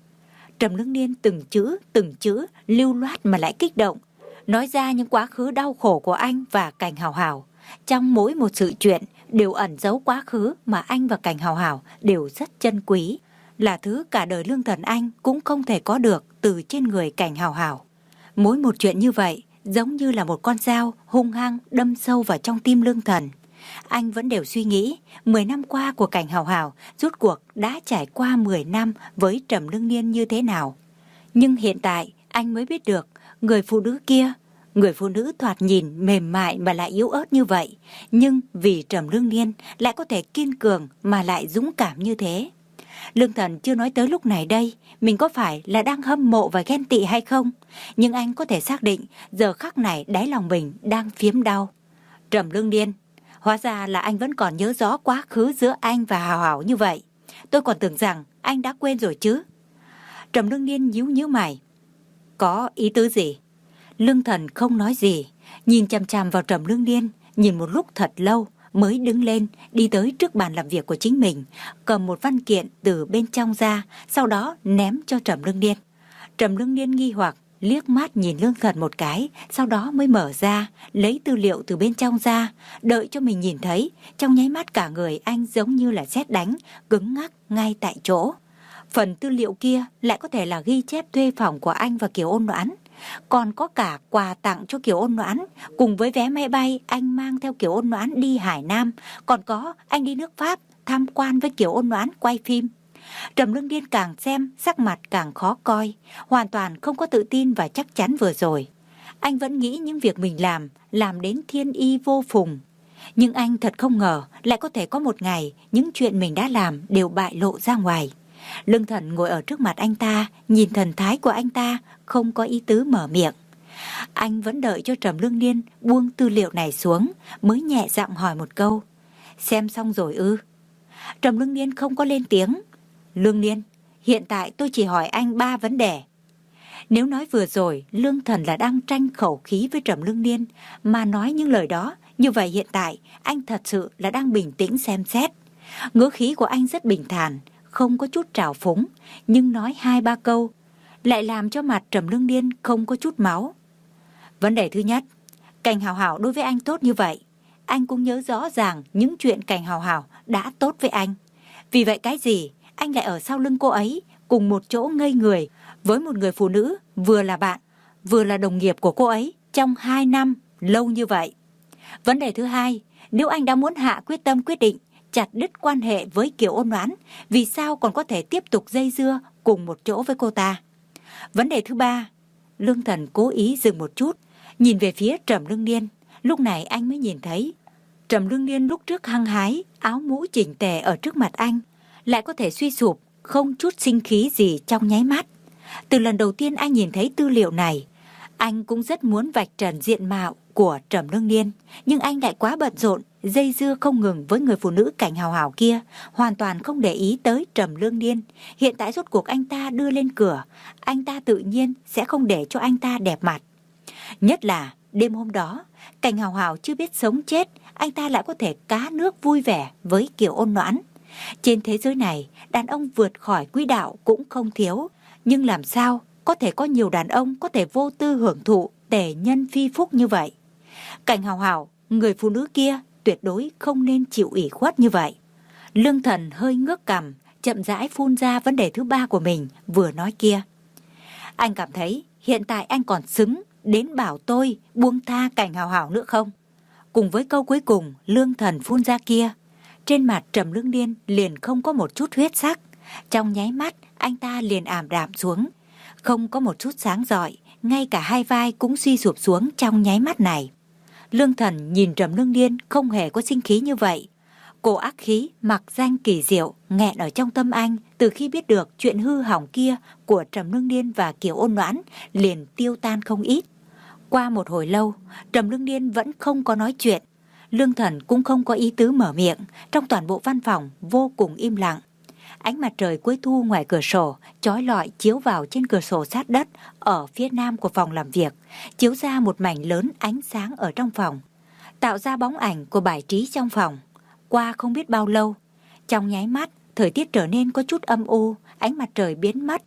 Speaker 2: Trầm Lương Niên từng chữ, từng chữ, lưu loát mà lại kích động, nói ra những quá khứ đau khổ của anh và Cảnh Hào Hào. trong mỗi một sự chuyện đều ẩn giấu quá khứ mà anh và Cảnh Hào Hào đều rất trân quý, là thứ cả đời Lương Thần Anh cũng không thể có được từ trên người Cảnh Hào Hào. Mỗi một chuyện như vậy giống như là một con dao hung hăng đâm sâu vào trong tim Lương Thần. Anh vẫn đều suy nghĩ mười năm qua của Cảnh Hào Hào rốt cuộc đã trải qua mười năm với Trầm Lương Niên như thế nào. Nhưng hiện tại anh mới biết được người phụ nữ kia, người phụ nữ thoạt nhìn mềm mại mà lại yếu ớt như vậy, nhưng vì Trầm Lương Niên lại có thể kiên cường mà lại dũng cảm như thế. Lương Thần chưa nói tới lúc này đây, mình có phải là đang hâm mộ và ghen tị hay không? Nhưng anh có thể xác định giờ khắc này đáy lòng mình đang phiếm đau. Trầm Lương Niên, hóa ra là anh vẫn còn nhớ rõ quá khứ giữa anh và Hào Hào như vậy. Tôi còn tưởng rằng anh đã quên rồi chứ. Trầm Lương Niên nhíu nhíu mày. Có ý tứ gì? Lương Thần không nói gì, nhìn chằm chằm vào Trầm Lương Niên, nhìn một lúc thật lâu mới đứng lên, đi tới trước bàn làm việc của chính mình, cầm một văn kiện từ bên trong ra, sau đó ném cho Trầm Lương Niên. Trầm Lương Niên nghi hoặc liếc mắt nhìn Lương Thần một cái, sau đó mới mở ra, lấy tư liệu từ bên trong ra, đợi cho mình nhìn thấy, trong nháy mắt cả người anh giống như là sét đánh, cứng ngắc ngay tại chỗ. Phần tư liệu kia lại có thể là ghi chép thuê phòng của anh và Kiều Ôn Noãn, còn có cả quà tặng cho Kiều Ôn Noãn, cùng với vé máy bay anh mang theo Kiều Ôn Noãn đi Hải Nam, còn có anh đi nước Pháp tham quan với Kiều Ôn Noãn quay phim. Trầm Lương Niên càng xem sắc mặt càng khó coi, hoàn toàn không có tự tin và chắc chắn vừa rồi. Anh vẫn nghĩ những việc mình làm, làm đến thiên y vô phùng. Nhưng anh thật không ngờ lại có thể có một ngày những chuyện mình đã làm đều bại lộ ra ngoài. Lương Thần ngồi ở trước mặt anh ta, nhìn thần thái của anh ta, không có ý tứ mở miệng. Anh vẫn đợi cho Trầm Lương Niên buông tư liệu này xuống, mới nhẹ giọng hỏi một câu. Xem xong rồi ư? Trầm Lương Niên không có lên tiếng. Lương Niên, hiện tại tôi chỉ hỏi anh ba vấn đề. Nếu nói vừa rồi Lương Thần là đang tranh khẩu khí với Trầm Lương Niên mà nói những lời đó, như vậy hiện tại anh thật sự là đang bình tĩnh xem xét. Ngữ khí của anh rất bình thản, không có chút trào phúng, nhưng nói hai ba câu lại làm cho mặt Trầm Lương Niên không có chút máu. Vấn đề thứ nhất, Cảnh Hào Hào đối với anh tốt như vậy, anh cũng nhớ rõ ràng những chuyện Cảnh Hào Hào đã tốt với anh. Vì vậy cái gì anh lại ở sau lưng cô ấy, cùng một chỗ ngây người với một người phụ nữ vừa là bạn, vừa là đồng nghiệp của cô ấy trong hai năm lâu như vậy. Vấn đề thứ hai, nếu anh đã muốn hạ quyết tâm quyết định chặt đứt quan hệ với Kiều Ôn Noãn, vì sao còn có thể tiếp tục dây dưa cùng một chỗ với cô ta? Vấn đề thứ ba, Lương Thần cố ý dừng một chút, nhìn về phía Trầm Lương Niên. Lúc này anh mới nhìn thấy Trầm Lương Niên lúc trước hăng hái, áo mũ chỉnh tề ở trước mặt anh, lại có thể suy sụp, không chút sinh khí gì trong nháy mắt. Từ lần đầu tiên anh nhìn thấy tư liệu này, anh cũng rất muốn vạch trần diện mạo của Trầm Lương Niên, nhưng anh lại quá bận rộn, dây dưa không ngừng với người phụ nữ Cảnh Hào Hào kia, hoàn toàn không để ý tới Trầm Lương Niên. Hiện tại rốt cuộc anh ta đưa lên cửa, anh ta tự nhiên sẽ không để cho anh ta đẹp mặt. Nhất là đêm hôm đó, Cảnh Hào Hào chưa biết sống chết, anh ta lại có thể cá nước vui vẻ với Kiều Ôn Noãn. Trên thế giới này, đàn ông vượt khỏi quỹ đạo cũng không thiếu, nhưng làm sao có thể có nhiều đàn ông có thể vô tư hưởng thụ tề nhân phi phúc như vậy? Cảnh Hào Hào, người phụ nữ kia tuyệt đối không nên chịu ủy khuất như vậy. Lương Thần hơi ngước cằm, chậm rãi phun ra vấn đề thứ ba của mình vừa nói kia. Anh cảm thấy hiện tại anh còn xứng đến bảo tôi buông tha Cảnh Hào Hào nữa không? Cùng với câu cuối cùng Lương Thần phun ra kia, trên mặt Trầm Lương Niên liền không có một chút huyết sắc. Trong nháy mắt anh ta liền ảm đạm xuống, không có một chút sáng rọi, ngay cả hai vai cũng suy sụp xuống trong nháy mắt này. Lương Thần nhìn Trầm Lương Niên không hề có sinh khí như vậy. Cổ ác khí mặc danh kỳ diệu nghẹn ở trong tâm anh từ khi biết được chuyện hư hỏng kia của Trầm Lương Niên và Kiều Ôn Noãn liền tiêu tan không ít. Qua một hồi lâu, Trầm Lương Niên vẫn không có nói chuyện. Lương Thần cũng không có ý tứ mở miệng, trong toàn bộ văn phòng vô cùng im lặng. Ánh mặt trời cuối thu ngoài cửa sổ chói lọi chiếu vào trên cửa sổ sát đất ở phía nam của phòng làm việc, chiếu ra một mảnh lớn ánh sáng ở trong phòng, tạo ra bóng ảnh của bài trí trong phòng. Qua không biết bao lâu, trong nháy mắt thời tiết trở nên có chút âm u, ánh mặt trời biến mất.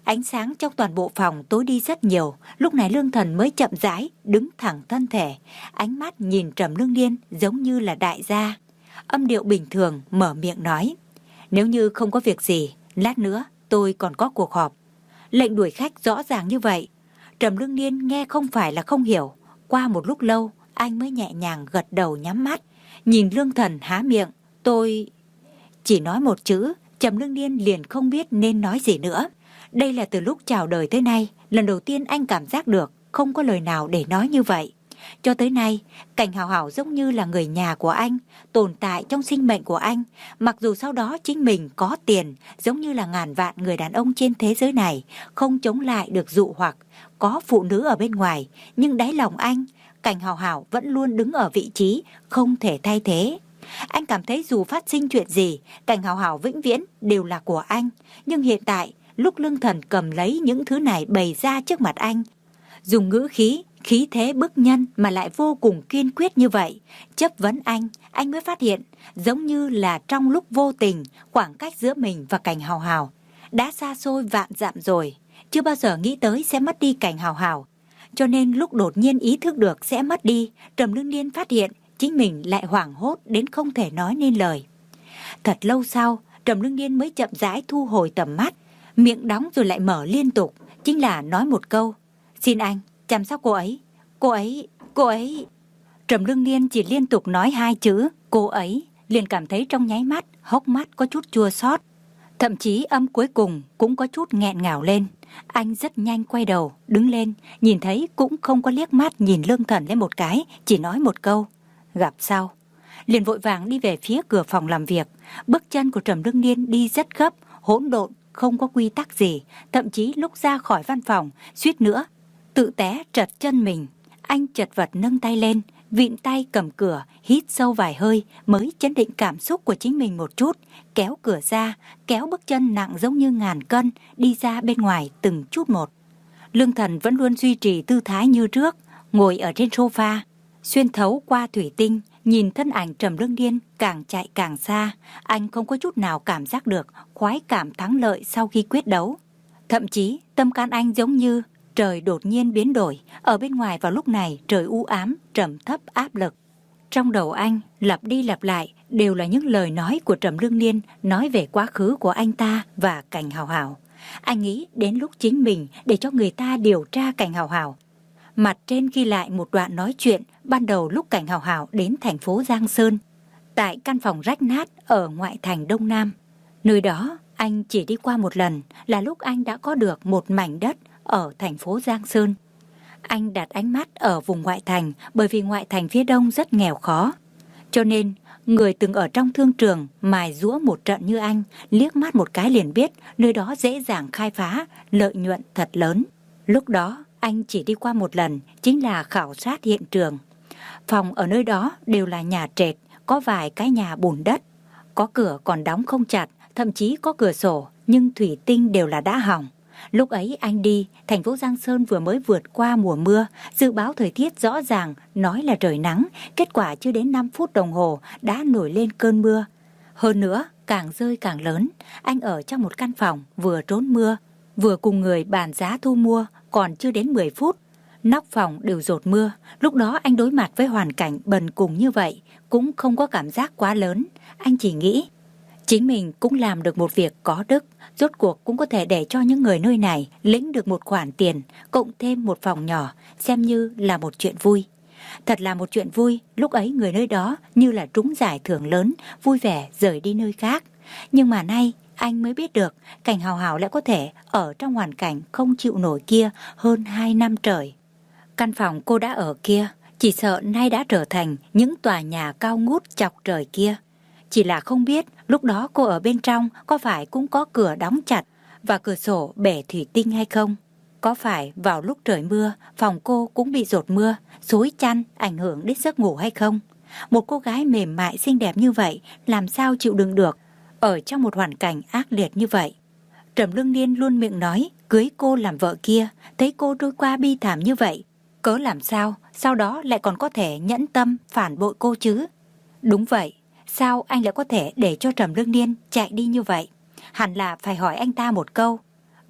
Speaker 2: Ánh sáng trong toàn bộ phòng tối đi rất nhiều, lúc này Lương Thần mới chậm rãi đứng thẳng thân thể, ánh mắt nhìn Trầm Lương Điên giống như là đại gia. Âm điệu bình thường mở miệng nói: "Nếu như không có việc gì, lát nữa tôi còn có cuộc họp." Lệnh đuổi khách rõ ràng như vậy, Trầm Lương Điên nghe không phải là không hiểu. Qua một lúc lâu, anh mới nhẹ nhàng gật đầu nhắm mắt, nhìn Lương Thần há miệng: "Tôi..." Chỉ nói một chữ, Trầm Lương Điên liền không biết nên nói gì nữa. Đây là từ lúc chào đời tới nay, lần đầu tiên anh cảm giác được không có lời nào để nói như vậy. Cho tới nay, Cảnh Hảo Hảo giống như là người nhà của anh, tồn tại trong sinh mệnh của anh. Mặc dù sau đó chính mình có tiền, giống như là ngàn vạn người đàn ông trên thế giới này, không chống lại được dụ hoặc, có phụ nữ ở bên ngoài, nhưng đáy lòng anh, Cảnh Hảo Hảo vẫn luôn đứng ở vị trí không thể thay thế. Anh cảm thấy dù phát sinh chuyện gì, Cảnh Hảo Hảo vĩnh viễn đều là của anh. Nhưng hiện tại, lúc Lương Thần cầm lấy những thứ này bày ra trước mặt anh, dùng ngữ khí, khí thế bức nhân mà lại vô cùng kiên quyết như vậy, chất vấn anh, anh mới phát hiện, giống như là trong lúc vô tình, khoảng cách giữa mình và Cảnh Hảo Hảo đã xa xôi vạn dặm rồi, chưa bao giờ nghĩ tới sẽ mất đi Cảnh Hảo Hảo. Cho nên lúc đột nhiên ý thức được sẽ mất đi, Trầm Lương Điên phát hiện chính mình lại hoảng hốt đến không thể nói nên lời. Thật lâu sau, Trầm Lương Điên mới chậm rãi thu hồi tầm mắt, miệng đóng rồi lại mở liên tục, chính là nói một câu: "Xin anh chăm sóc cô ấy, cô ấy, cô ấy." Trầm Lương Điên chỉ liên tục nói hai chữ cô ấy, liền cảm thấy trong nháy mắt hốc mắt có chút chua xót, thậm chí âm cuối cùng cũng có chút nghẹn ngào lên. Anh rất nhanh quay đầu đứng lên, nhìn thấy cũng không có liếc mắt nhìn Lương Thần lên một cái, chỉ nói một câu: "Gặp sau." Liền vội vàng đi về phía cửa phòng làm việc. Bước chân của Trầm Lương Điên đi rất gấp, hỗn độn, không có quy tắc gì, thậm chí lúc ra khỏi văn phòng suýt nữa tự té trật chân mình. Anh chật vật nâng tay lên, vịn tay cầm cửa, hít sâu vài hơi mới chấn định cảm xúc của chính mình một chút, kéo cửa ra, kéo bước chân nặng giống như ngàn cân đi ra bên ngoài từng chút một. Lương Thần vẫn luôn duy trì tư thái như trước, ngồi ở trên sofa, xuyên thấu qua thủy tinh, nhìn thân ảnh Trầm Lương Điên càng chạy càng xa. Anh không có chút nào cảm giác được khoái cảm thắng lợi sau khi quyết đấu. Thậm chí tâm can anh giống như trời đột nhiên biến đổi. Ở bên ngoài vào lúc này trời u ám, trầm thấp áp lực. Trong đầu anh lặp đi lặp lại đều là những lời nói của Trầm Lương Điên, nói về quá khứ của anh ta và Cảnh Hảo Hảo. Anh nghĩ đến lúc chính mình để cho người ta điều tra Cảnh Hảo Hảo. Mặt trên ghi lại một đoạn nói chuyện ban đầu lúc Cảnh Hảo Hảo đến thành phố Giang Sơn, tại căn phòng rách nát ở ngoại thành Đông Nam. Nơi đó anh chỉ đi qua một lần, là lúc anh đã có được một mảnh đất ở thành phố Giang Sơn. Anh đặt ánh mắt ở vùng ngoại thành, bởi vì ngoại thành phía đông rất nghèo khó. Cho nên, người từng ở trong thương trường mài giũa một trận như anh, liếc mắt một cái liền biết nơi đó dễ dàng khai phá, lợi nhuận thật lớn. Lúc đó, anh chỉ đi qua một lần, chính là khảo sát hiện trường. Phòng ở nơi đó đều là nhà trệt, có vài cái nhà bùn đất, có cửa còn đóng không chặt, thậm chí có cửa sổ, nhưng thủy tinh đều là đã hỏng. Lúc ấy anh đi, thành phố Giang Sơn vừa mới vượt qua mùa mưa, dự báo thời tiết rõ ràng, nói là trời nắng, kết quả chưa đến năm phút đồng hồ đã nổi lên cơn mưa. Hơn nữa, càng rơi càng lớn, anh ở trong một căn phòng vừa trốn mưa, vừa cùng người bàn giá thu mua, còn chưa đến mười phút. Nóc phòng đều dột mưa, lúc đó anh đối mặt với hoàn cảnh bần cùng như vậy, cũng không có cảm giác quá lớn. Anh chỉ nghĩ, chính mình cũng làm được một việc có đức, rốt cuộc cũng có thể để cho những người nơi này lĩnh được một khoản tiền, cộng thêm một phòng nhỏ, xem như là một chuyện vui. Thật là một chuyện vui, lúc ấy người nơi đó như là trúng giải thưởng lớn, vui vẻ rời đi nơi khác. Nhưng mà nay, anh mới biết được Cảnh Hảo Hảo lại có thể ở trong hoàn cảnh không chịu nổi kia hơn hai năm trời. Căn phòng cô đã ở kia, chỉ sợ nay đã trở thành những tòa nhà cao ngút chọc trời kia. Chỉ là không biết lúc đó cô ở bên trong có phải cũng có cửa đóng chặt và cửa sổ bể thủy tinh hay không? Có phải vào lúc trời mưa, phòng cô cũng bị dột mưa, xối chăn ảnh hưởng đến giấc ngủ hay không? Một cô gái mềm mại xinh đẹp như vậy làm sao chịu đựng được ở trong một hoàn cảnh ác liệt như vậy? Trầm Lương Điên luôn miệng nói cưới cô làm vợ kia, thấy cô trôi qua bi thảm như vậy, cớ làm sao sau đó lại còn có thể nhẫn tâm phản bội cô chứ? Đúng vậy, sao anh lại có thể để cho Trầm Lương Điên chạy đi như vậy? Hẳn là phải hỏi anh ta một câu.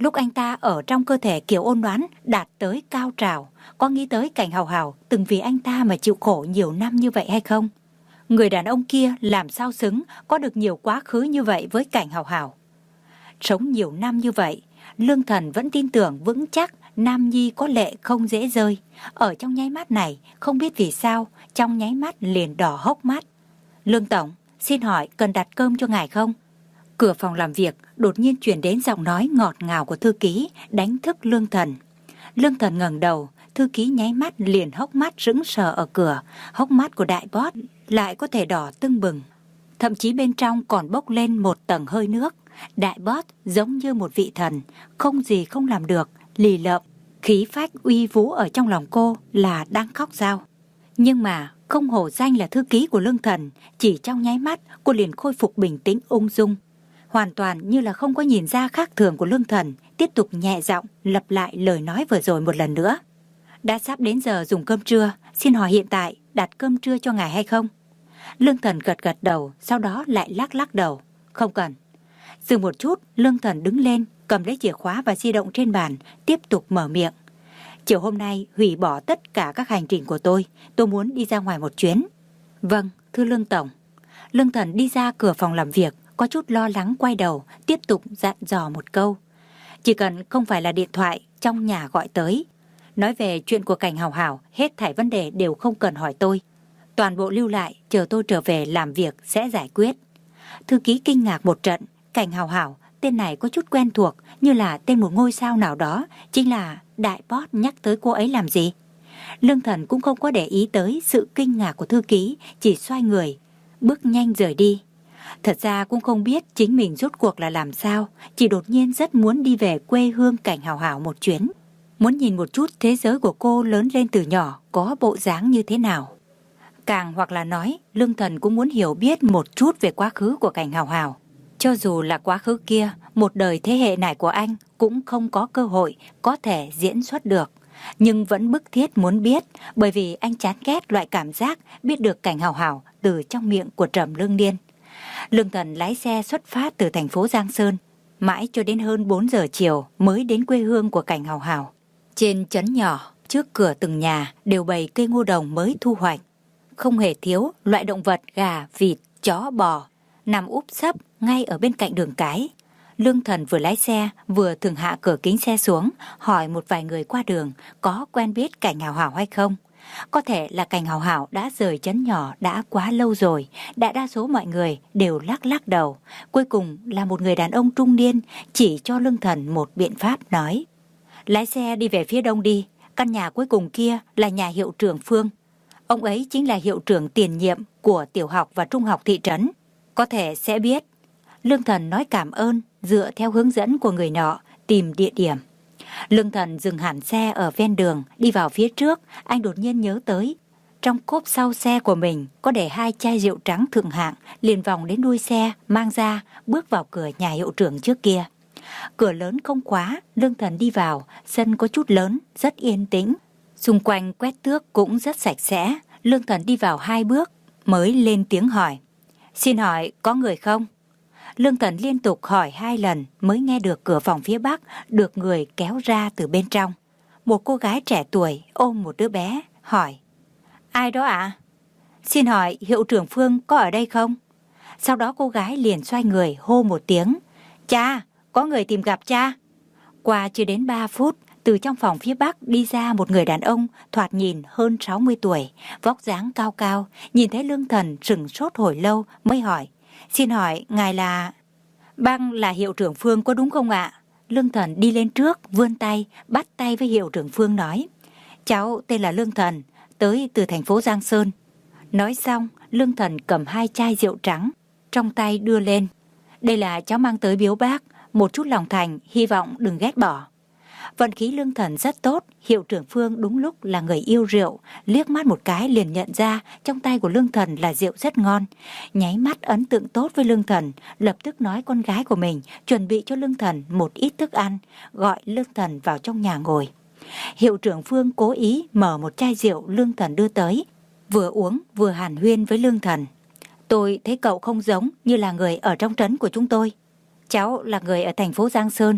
Speaker 2: Lúc anh ta ở trong cơ thể Kiều Ôn Đoán đạt tới cao trào, có nghĩ tới cảnh Hào Hào từng vì anh ta mà chịu khổ nhiều năm như vậy hay không? Người đàn ông kia làm sao xứng có được nhiều quá khứ như vậy với cảnh Hào Hào? Sống nhiều năm như vậy, Lương Thần vẫn tin tưởng vững chắc Nam Nhi có lệ không dễ rơi. Ở trong nháy mắt này, không biết vì sao, trong nháy mắt liền đỏ hốc mắt. Lương Tổng, xin hỏi cần đặt cơm cho ngài không? Cửa phòng làm việc đột nhiên truyền đến giọng nói ngọt ngào của thư ký, đánh thức Lương Thần. Lương Thần ngẩng đầu, thư ký nháy mắt liền hốc mắt sững sờ ở cửa. Hốc mắt của đại boss lại có thể đỏ tưng bừng, thậm chí bên trong còn bốc lên một tầng hơi nước. Đại boss giống như một vị thần, không gì không làm được, lì lợm, khí phách uy vũ ở trong lòng cô là đang khóc sao. Nhưng mà không hổ danh là thư ký của Lương Thần, chỉ trong nháy mắt cô liền khôi phục bình tĩnh ung dung, hoàn toàn như là không có nhìn ra khác thường của Lương Thần, tiếp tục nhẹ giọng lặp lại lời nói vừa rồi một lần nữa. Đã sắp đến giờ dùng cơm trưa, xin hỏi hiện tại đặt cơm trưa cho ngài hay không? Lương Thần gật gật đầu, sau đó lại lắc lắc đầu. Không cần. Dừng một chút, Lương Thần đứng lên, cầm lấy chìa khóa và di động trên bàn, tiếp tục mở miệng. Chiều hôm nay hủy bỏ tất cả các hành trình của tôi, tôi muốn đi ra ngoài một chuyến. Vâng, thưa Lương Tổng. Lương Thần đi ra cửa phòng làm việc, có chút lo lắng quay đầu, tiếp tục dặn dò một câu. Chỉ cần không phải là điện thoại trong nhà gọi tới, nói về chuyện của cảnh Hào Hào, hết thảy vấn đề đều không cần hỏi tôi. Toàn bộ lưu lại, chờ tôi trở về làm việc sẽ giải quyết. Thư ký kinh ngạc một trận, cảnh Hào Hào, tên này có chút quen thuộc, như là tên một ngôi sao nào đó, chính là đại boss nhắc tới cô ấy làm gì? Lương Thần cũng không có để ý tới sự kinh ngạc của thư ký, chỉ xoay người, bước nhanh rời đi. Thật ra cũng không biết chính mình rốt cuộc là làm sao, chỉ đột nhiên rất muốn đi về quê hương cảnh Hào Hào một chuyến. Muốn nhìn một chút thế giới của cô lớn lên từ nhỏ có bộ dáng như thế nào. Càng hoặc là nói, Lương Thần cũng muốn hiểu biết một chút về quá khứ của cảnh Hào Hào. Cho dù là quá khứ kia, một đời thế hệ này của anh cũng không có cơ hội có thể diễn xuất được. Nhưng vẫn bức thiết muốn biết, bởi vì anh chán ghét loại cảm giác biết được cảnh Hào Hào từ trong miệng của Trầm Lương Niên. Lương Thần lái xe xuất phát từ thành phố Giang Sơn, mãi cho đến hơn bốn giờ chiều mới đến quê hương của cảnh Hào Hào. Trên trấn nhỏ, trước cửa từng nhà đều bày cây ngô đồng mới thu hoạch. Không hề thiếu loại động vật gà, vịt, chó, bò, nằm úp sấp ngay ở bên cạnh đường cái. Lương Thần vừa lái xe, vừa thường hạ cửa kính xe xuống, hỏi một vài người qua đường có quen biết cảnh Hào Hào hay không. Có thể là cảnh Hào Hào đã rời trấn nhỏ đã quá lâu rồi, đại đa số mọi người đều lắc lắc đầu. Cuối cùng là một người đàn ông trung niên chỉ cho Lương Thần một biện pháp nói. Lái xe đi về phía đông đi, căn nhà cuối cùng kia là nhà hiệu trưởng Phương. Ông ấy chính là hiệu trưởng tiền nhiệm của tiểu học và trung học thị trấn. Có thể sẽ biết. Lương Thần nói cảm ơn, dựa theo hướng dẫn của người nọ, tìm địa điểm. Lương Thần dừng hẳn xe ở ven đường, đi vào phía trước, anh đột nhiên nhớ tới. Trong cốp sau xe của mình có để hai chai rượu trắng thượng hạng, liền vòng đến đuôi xe, mang ra, bước vào cửa nhà hiệu trưởng trước kia. Cửa lớn không khóa, Lương Thần đi vào, sân có chút lớn, rất yên tĩnh. Xung quanh quét tước cũng rất sạch sẽ. Lương Thần đi vào hai bước, mới lên tiếng hỏi. Xin hỏi, có người không? Lương Thần liên tục hỏi hai lần mới nghe được cửa phòng phía bắc được người kéo ra từ bên trong. Một cô gái trẻ tuổi ôm một đứa bé, hỏi. Ai đó ạ? À? Xin hỏi hiệu trưởng Phương có ở đây không? Sau đó cô gái liền xoay người hô một tiếng. Cha, có người tìm gặp cha. Qua chưa đến ba phút, từ trong phòng phía bắc đi ra một người đàn ông thoạt nhìn hơn sáu mươi tuổi, vóc dáng cao cao, nhìn thấy Lương Thần sửng sốt hồi lâu mới hỏi. Xin hỏi ngài là... Băng là hiệu trưởng Phương có đúng không ạ? Lương Thần đi lên trước, vươn tay, bắt tay với hiệu trưởng Phương nói. Cháu tên là Lương Thần, tới từ thành phố Giang Sơn. Nói xong, Lương Thần cầm hai chai rượu trắng, trong tay đưa lên. Đây là cháu mang tới biếu bác, một chút lòng thành, hy vọng đừng ghét bỏ. Vận khí Lương Thần rất tốt, hiệu trưởng Phương đúng lúc là người yêu rượu, liếc mắt một cái liền nhận ra trong tay của Lương Thần là rượu rất ngon. Nháy mắt ấn tượng tốt với Lương Thần, lập tức nói con gái của mình chuẩn bị cho Lương Thần một ít thức ăn, gọi Lương Thần vào trong nhà ngồi. Hiệu trưởng Phương cố ý mở một chai rượu Lương Thần đưa tới, vừa uống vừa hàn huyên với Lương Thần. Tôi thấy cậu không giống như là người ở trong trấn của chúng tôi. Cháu là người ở thành phố Giang Sơn,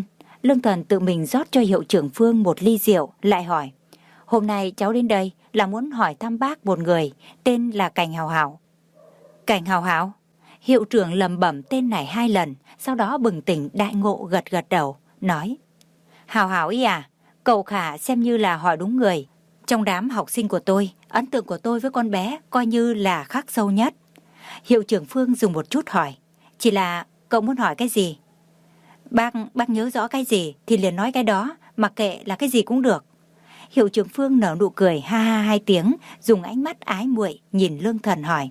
Speaker 2: Lương Thần tự mình rót cho Hiệu trưởng Phương một ly rượu, lại hỏi: Hôm nay cháu đến đây là muốn hỏi thăm bác một người, tên là Cảnh Hào Hào. Cảnh Hào Hào? Hiệu trưởng lẩm bẩm tên này hai lần, sau đó bừng tỉnh đại ngộ, gật gật đầu, nói: Hào Hào ý à, cậu Khả xem như là hỏi đúng người. Trong đám học sinh của tôi, ấn tượng của tôi với con bé coi như là khắc sâu nhất. Hiệu trưởng Phương dùng một chút hỏi: Chỉ là cậu muốn hỏi cái gì? Bác, bác nhớ rõ cái gì thì liền nói cái đó, mặc kệ là cái gì cũng được. Hiệu trưởng Phương nở nụ cười ha ha hai tiếng, dùng ánh mắt ái muội nhìn Lương Thần hỏi: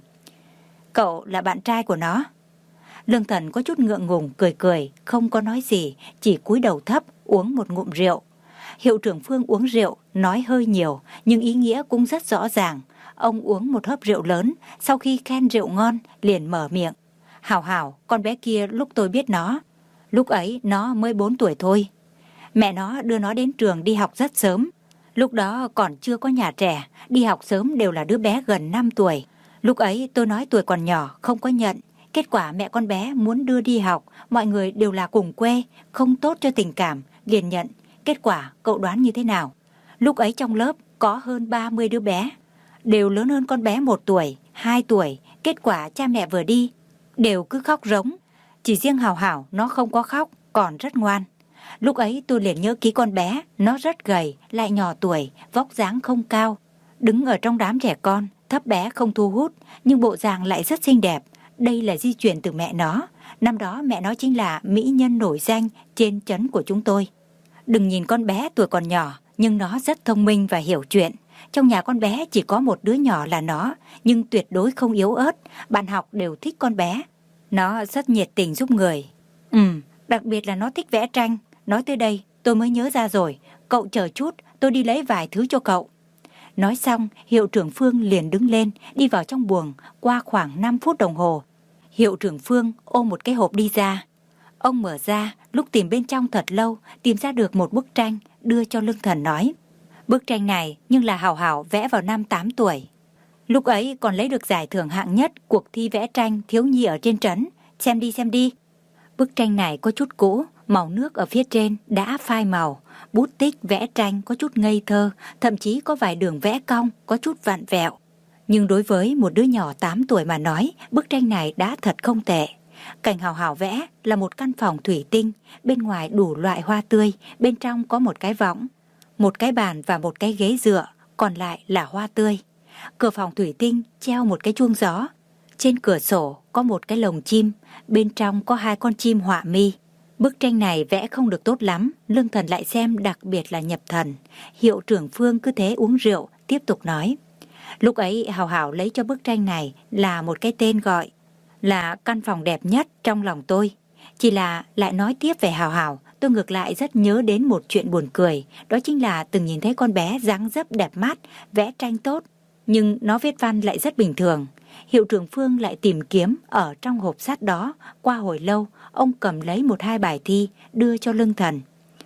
Speaker 2: Cậu là bạn trai của nó? Lương Thần có chút ngượng ngùng cười cười, không có nói gì, chỉ cúi đầu thấp uống một ngụm rượu. Hiệu trưởng Phương uống rượu, nói hơi nhiều, nhưng ý nghĩa cũng rất rõ ràng. Ông uống một hớp rượu lớn, sau khi khen rượu ngon, liền mở miệng: Hào Hào, con bé kia lúc tôi biết nó, lúc ấy nó mới bốn tuổi thôi. Mẹ nó đưa nó đến trường đi học rất sớm. Lúc đó còn chưa có nhà trẻ, đi học sớm đều là đứa bé gần năm tuổi. Lúc ấy tôi nói tuổi còn nhỏ, không có nhận. Kết quả mẹ con bé muốn đưa đi học, mọi người đều là cùng quê, không tốt cho tình cảm, liền nhận. Kết quả cậu đoán như thế nào? Lúc ấy trong lớp có hơn ba mươi đứa bé, đều lớn hơn con bé một tuổi, hai tuổi. Kết quả cha mẹ vừa đi, đều cứ khóc rống. Chỉ riêng Hào Hào nó không có khóc, còn rất ngoan. Lúc ấy tôi liền nhớ ký con bé, nó rất gầy, lại nhỏ tuổi, vóc dáng không cao. Đứng ở trong đám trẻ con, thấp bé không thu hút, nhưng bộ dạng lại rất xinh đẹp. Đây là di truyền từ mẹ nó. Năm đó mẹ nó chính là mỹ nhân nổi danh trên trấn của chúng tôi. Đừng nhìn con bé tuổi còn nhỏ, nhưng nó rất thông minh và hiểu chuyện. Trong nhà con bé chỉ có một đứa nhỏ là nó, nhưng tuyệt đối không yếu ớt. Bạn học đều thích con bé. Nó rất nhiệt tình giúp người. Ừ, đặc biệt là nó thích vẽ tranh. Nói tới đây, tôi mới nhớ ra rồi. Cậu chờ chút, tôi đi lấy vài thứ cho cậu. Nói xong, hiệu trưởng Phương liền đứng lên, đi vào trong buồng. Qua khoảng năm phút đồng hồ, hiệu trưởng Phương ôm một cái hộp đi ra. Ông mở ra, lúc tìm bên trong thật lâu, tìm ra được một bức tranh, đưa cho Lương Thần nói: Bức tranh này nhưng là Hào Hào vẽ vào năm tám tuổi. Lúc ấy còn lấy được giải thưởng hạng nhất cuộc thi vẽ tranh thiếu nhi ở trên trấn. Xem đi xem đi. Bức tranh này có chút cũ, màu nước ở phía trên đã phai màu, bút tích vẽ tranh có chút ngây thơ, thậm chí có vài đường vẽ cong có chút vặn vẹo. Nhưng đối với một đứa nhỏ tám tuổi mà nói, bức tranh này đã thật không tệ. Cảnh Hào Hào vẽ là một căn phòng thủy tinh, bên ngoài đủ loại hoa tươi, bên trong có một cái võng, một cái bàn và một cái ghế dựa, còn lại là hoa tươi. Cửa phòng thủy tinh treo một cái chuông gió, trên cửa sổ có một cái lồng chim, bên trong có hai con chim họa mi. Bức tranh này vẽ không được tốt lắm, Lương Thần lại xem đặc biệt là nhập thần. Hiệu trưởng Phương cứ thế uống rượu, tiếp tục nói: Lúc ấy Hào Hào lấy cho bức tranh này là một cái tên gọi là căn phòng đẹp nhất trong lòng tôi. Chỉ là lại nói tiếp về Hào Hào, tôi ngược lại rất nhớ đến một chuyện buồn cười. Đó chính là từng nhìn thấy con bé dáng dấp đẹp mắt, vẽ tranh tốt, nhưng nó viết văn lại rất bình thường. Hiệu trưởng Phương lại tìm kiếm ở trong hộp sắt đó. Qua hồi lâu, ông cầm lấy một hai bài thi đưa cho Lương Thần.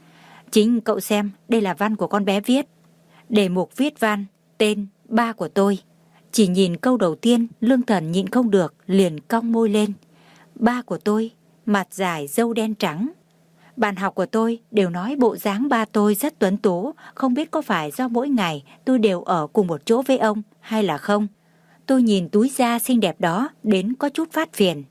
Speaker 2: Chính cậu xem, đây là văn của con bé viết. Đề mục viết văn, tên, ba của tôi. Chỉ nhìn câu đầu tiên, Lương Thần nhịn không được, liền cong môi lên. Ba của tôi, mặt dài râu đen trắng. Bạn học của tôi đều nói bộ dáng ba tôi rất tuấn tú, không biết có phải do mỗi ngày tôi đều ở cùng một chỗ với ông hay là không. Tôi nhìn túi da xinh đẹp đó đến có chút phát phiền.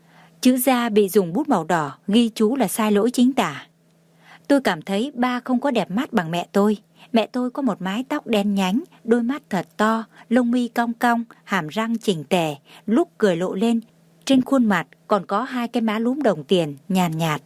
Speaker 2: Chữ da bị dùng bút màu đỏ ghi chú là sai lỗi chính tả. Tôi cảm thấy ba không có đẹp mắt bằng mẹ tôi. Mẹ tôi có một mái tóc đen nhánh, đôi mắt thật to, lông mi cong cong, hàm răng chỉnh tề, lúc cười lộ lên. Trên khuôn mặt còn có hai cái má lúm đồng tiền, nhàn nhạt.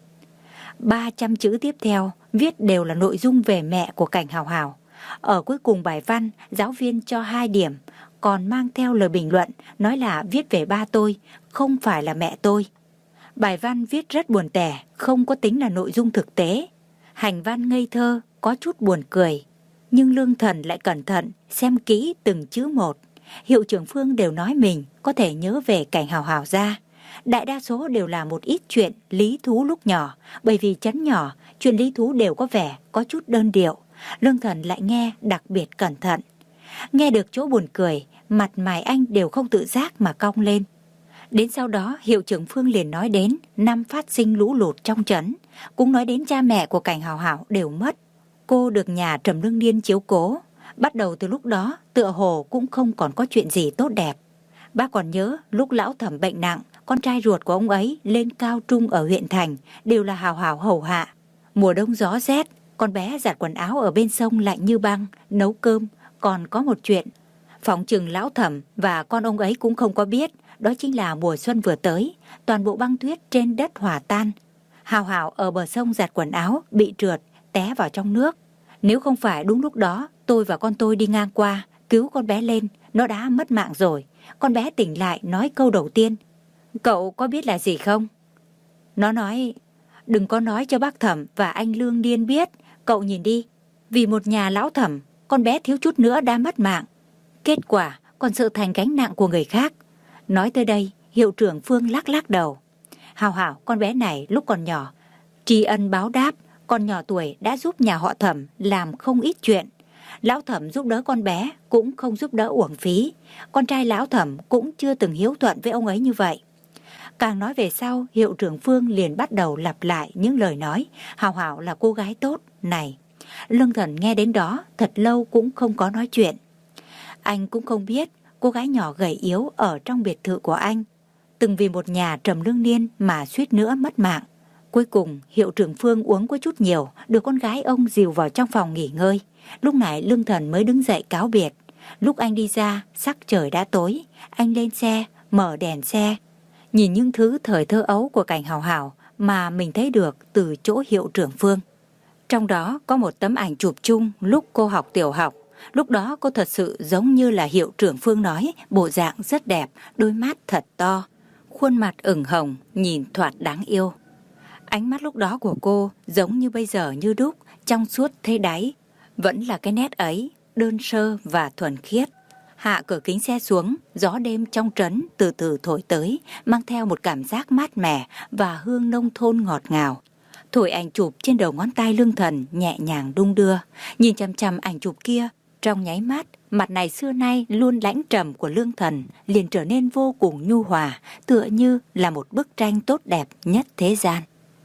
Speaker 2: Ba trăm chữ tiếp theo viết đều là nội dung về mẹ của Cảnh Hào Hào. Ở cuối cùng bài văn, giáo viên cho hai điểm, còn mang theo lời bình luận nói là viết về ba tôi, không phải là mẹ tôi. Bài văn viết rất buồn tẻ, không có tính là nội dung thực tế. Hành văn ngây thơ, có chút buồn cười. Nhưng Lương Thần lại cẩn thận, xem kỹ từng chữ một. Hiệu trưởng Phương đều nói mình có thể nhớ về Cảnh Hào Hào ra. Đại đa số đều là một ít chuyện lý thú lúc nhỏ, bởi vì trấn nhỏ, chuyện lý thú đều có vẻ có chút đơn điệu. Lương Thần lại nghe đặc biệt cẩn thận. Nghe được chỗ buồn cười, mặt mày anh đều không tự giác mà cong lên. Đến sau đó hiệu trưởng Phương liền nói đến năm phát sinh lũ lụt trong trấn, cũng nói đến cha mẹ của Cảnh Hào Hảo đều mất. Cô được nhà Trầm Lương Niên chiếu cố. Bắt đầu từ lúc đó, tựa hồ cũng không còn có chuyện gì tốt đẹp. Bác còn nhớ lúc lão Thẩm bệnh nặng, con trai ruột của ông ấy lên cao trung ở huyện thành đều là Hào Hảo hầu hạ. Mùa đông gió rét, con bé giặt quần áo ở bên sông lạnh như băng, nấu cơm. Còn có một chuyện, phỏng chừng lão Thẩm và con ông ấy cũng không có biết, đó chính là mùa xuân vừa tới, toàn bộ băng tuyết trên đất hòa tan. Hào Hảo ở bờ sông giặt quần áo, bị trượt, té vào trong nước. Nếu không phải đúng lúc đó, tôi và con tôi đi ngang qua, cứu con bé lên, nó đã mất mạng rồi. Con bé tỉnh lại nói câu đầu tiên, cậu có biết là gì không? Nó nói, đừng có nói cho bác Thẩm và anh Lương Niên biết, cậu nhìn đi, vì một nhà lão Thẩm, con bé thiếu chút nữa đã mất mạng. Kết quả còn sợ thành gánh nặng của người khác. Nói tới đây, hiệu trưởng Phương lắc lắc đầu. Hào Hảo, con bé này lúc còn nhỏ, tri ân báo đáp, còn nhỏ tuổi đã giúp nhà họ Thẩm làm không ít chuyện. Lão Thẩm giúp đỡ con bé cũng không giúp đỡ uổng phí. Con trai lão Thẩm cũng chưa từng hiếu thuận với ông ấy như vậy. Càng nói về sau, hiệu trưởng Phương liền bắt đầu lặp lại những lời nói Hào Hảo là cô gái tốt này. Lương Thần nghe đến đó thật lâu cũng không có nói chuyện. Anh cũng không biết cô gái nhỏ gầy yếu ở trong biệt thự của anh từng vì một nhà Trầm Lương Niên mà suýt nữa mất mạng. Cuối cùng hiệu trưởng Phương uống có chút nhiều, được con gái ông dìu vào trong phòng nghỉ ngơi. Lúc này Lương Thần mới đứng dậy cáo biệt. Lúc anh đi ra, sắc trời đã tối. Anh lên xe, mở đèn xe, nhìn những thứ thời thơ ấu của Cảnh Hào Hảo mà mình thấy được từ chỗ hiệu trưởng Phương. Trong đó có một tấm ảnh chụp chung lúc cô học tiểu học. Lúc đó cô thật sự giống như là hiệu trưởng Phương nói, bộ dạng rất đẹp, đôi mắt thật to, khuôn mặt ửng hồng, nhìn thoạt đáng yêu. Ánh mắt lúc đó của cô giống như bây giờ như đúc, trong suốt thấy đáy. Vẫn là cái nét ấy, đơn sơ và thuần khiết. Hạ cửa kính xe xuống, gió đêm trong trấn từ từ thổi tới, mang theo một cảm giác mát mẻ và hương nông thôn ngọt ngào. Thổi ảnh chụp trên đầu ngón tay Lương Thần nhẹ nhàng đung đưa. Nhìn chằm chằm ảnh chụp kia, trong nháy mắt, mặt này xưa nay luôn lãnh trầm của Lương Thần liền trở nên vô cùng nhu hòa, tựa như là một bức tranh tốt đẹp nhất thế gian.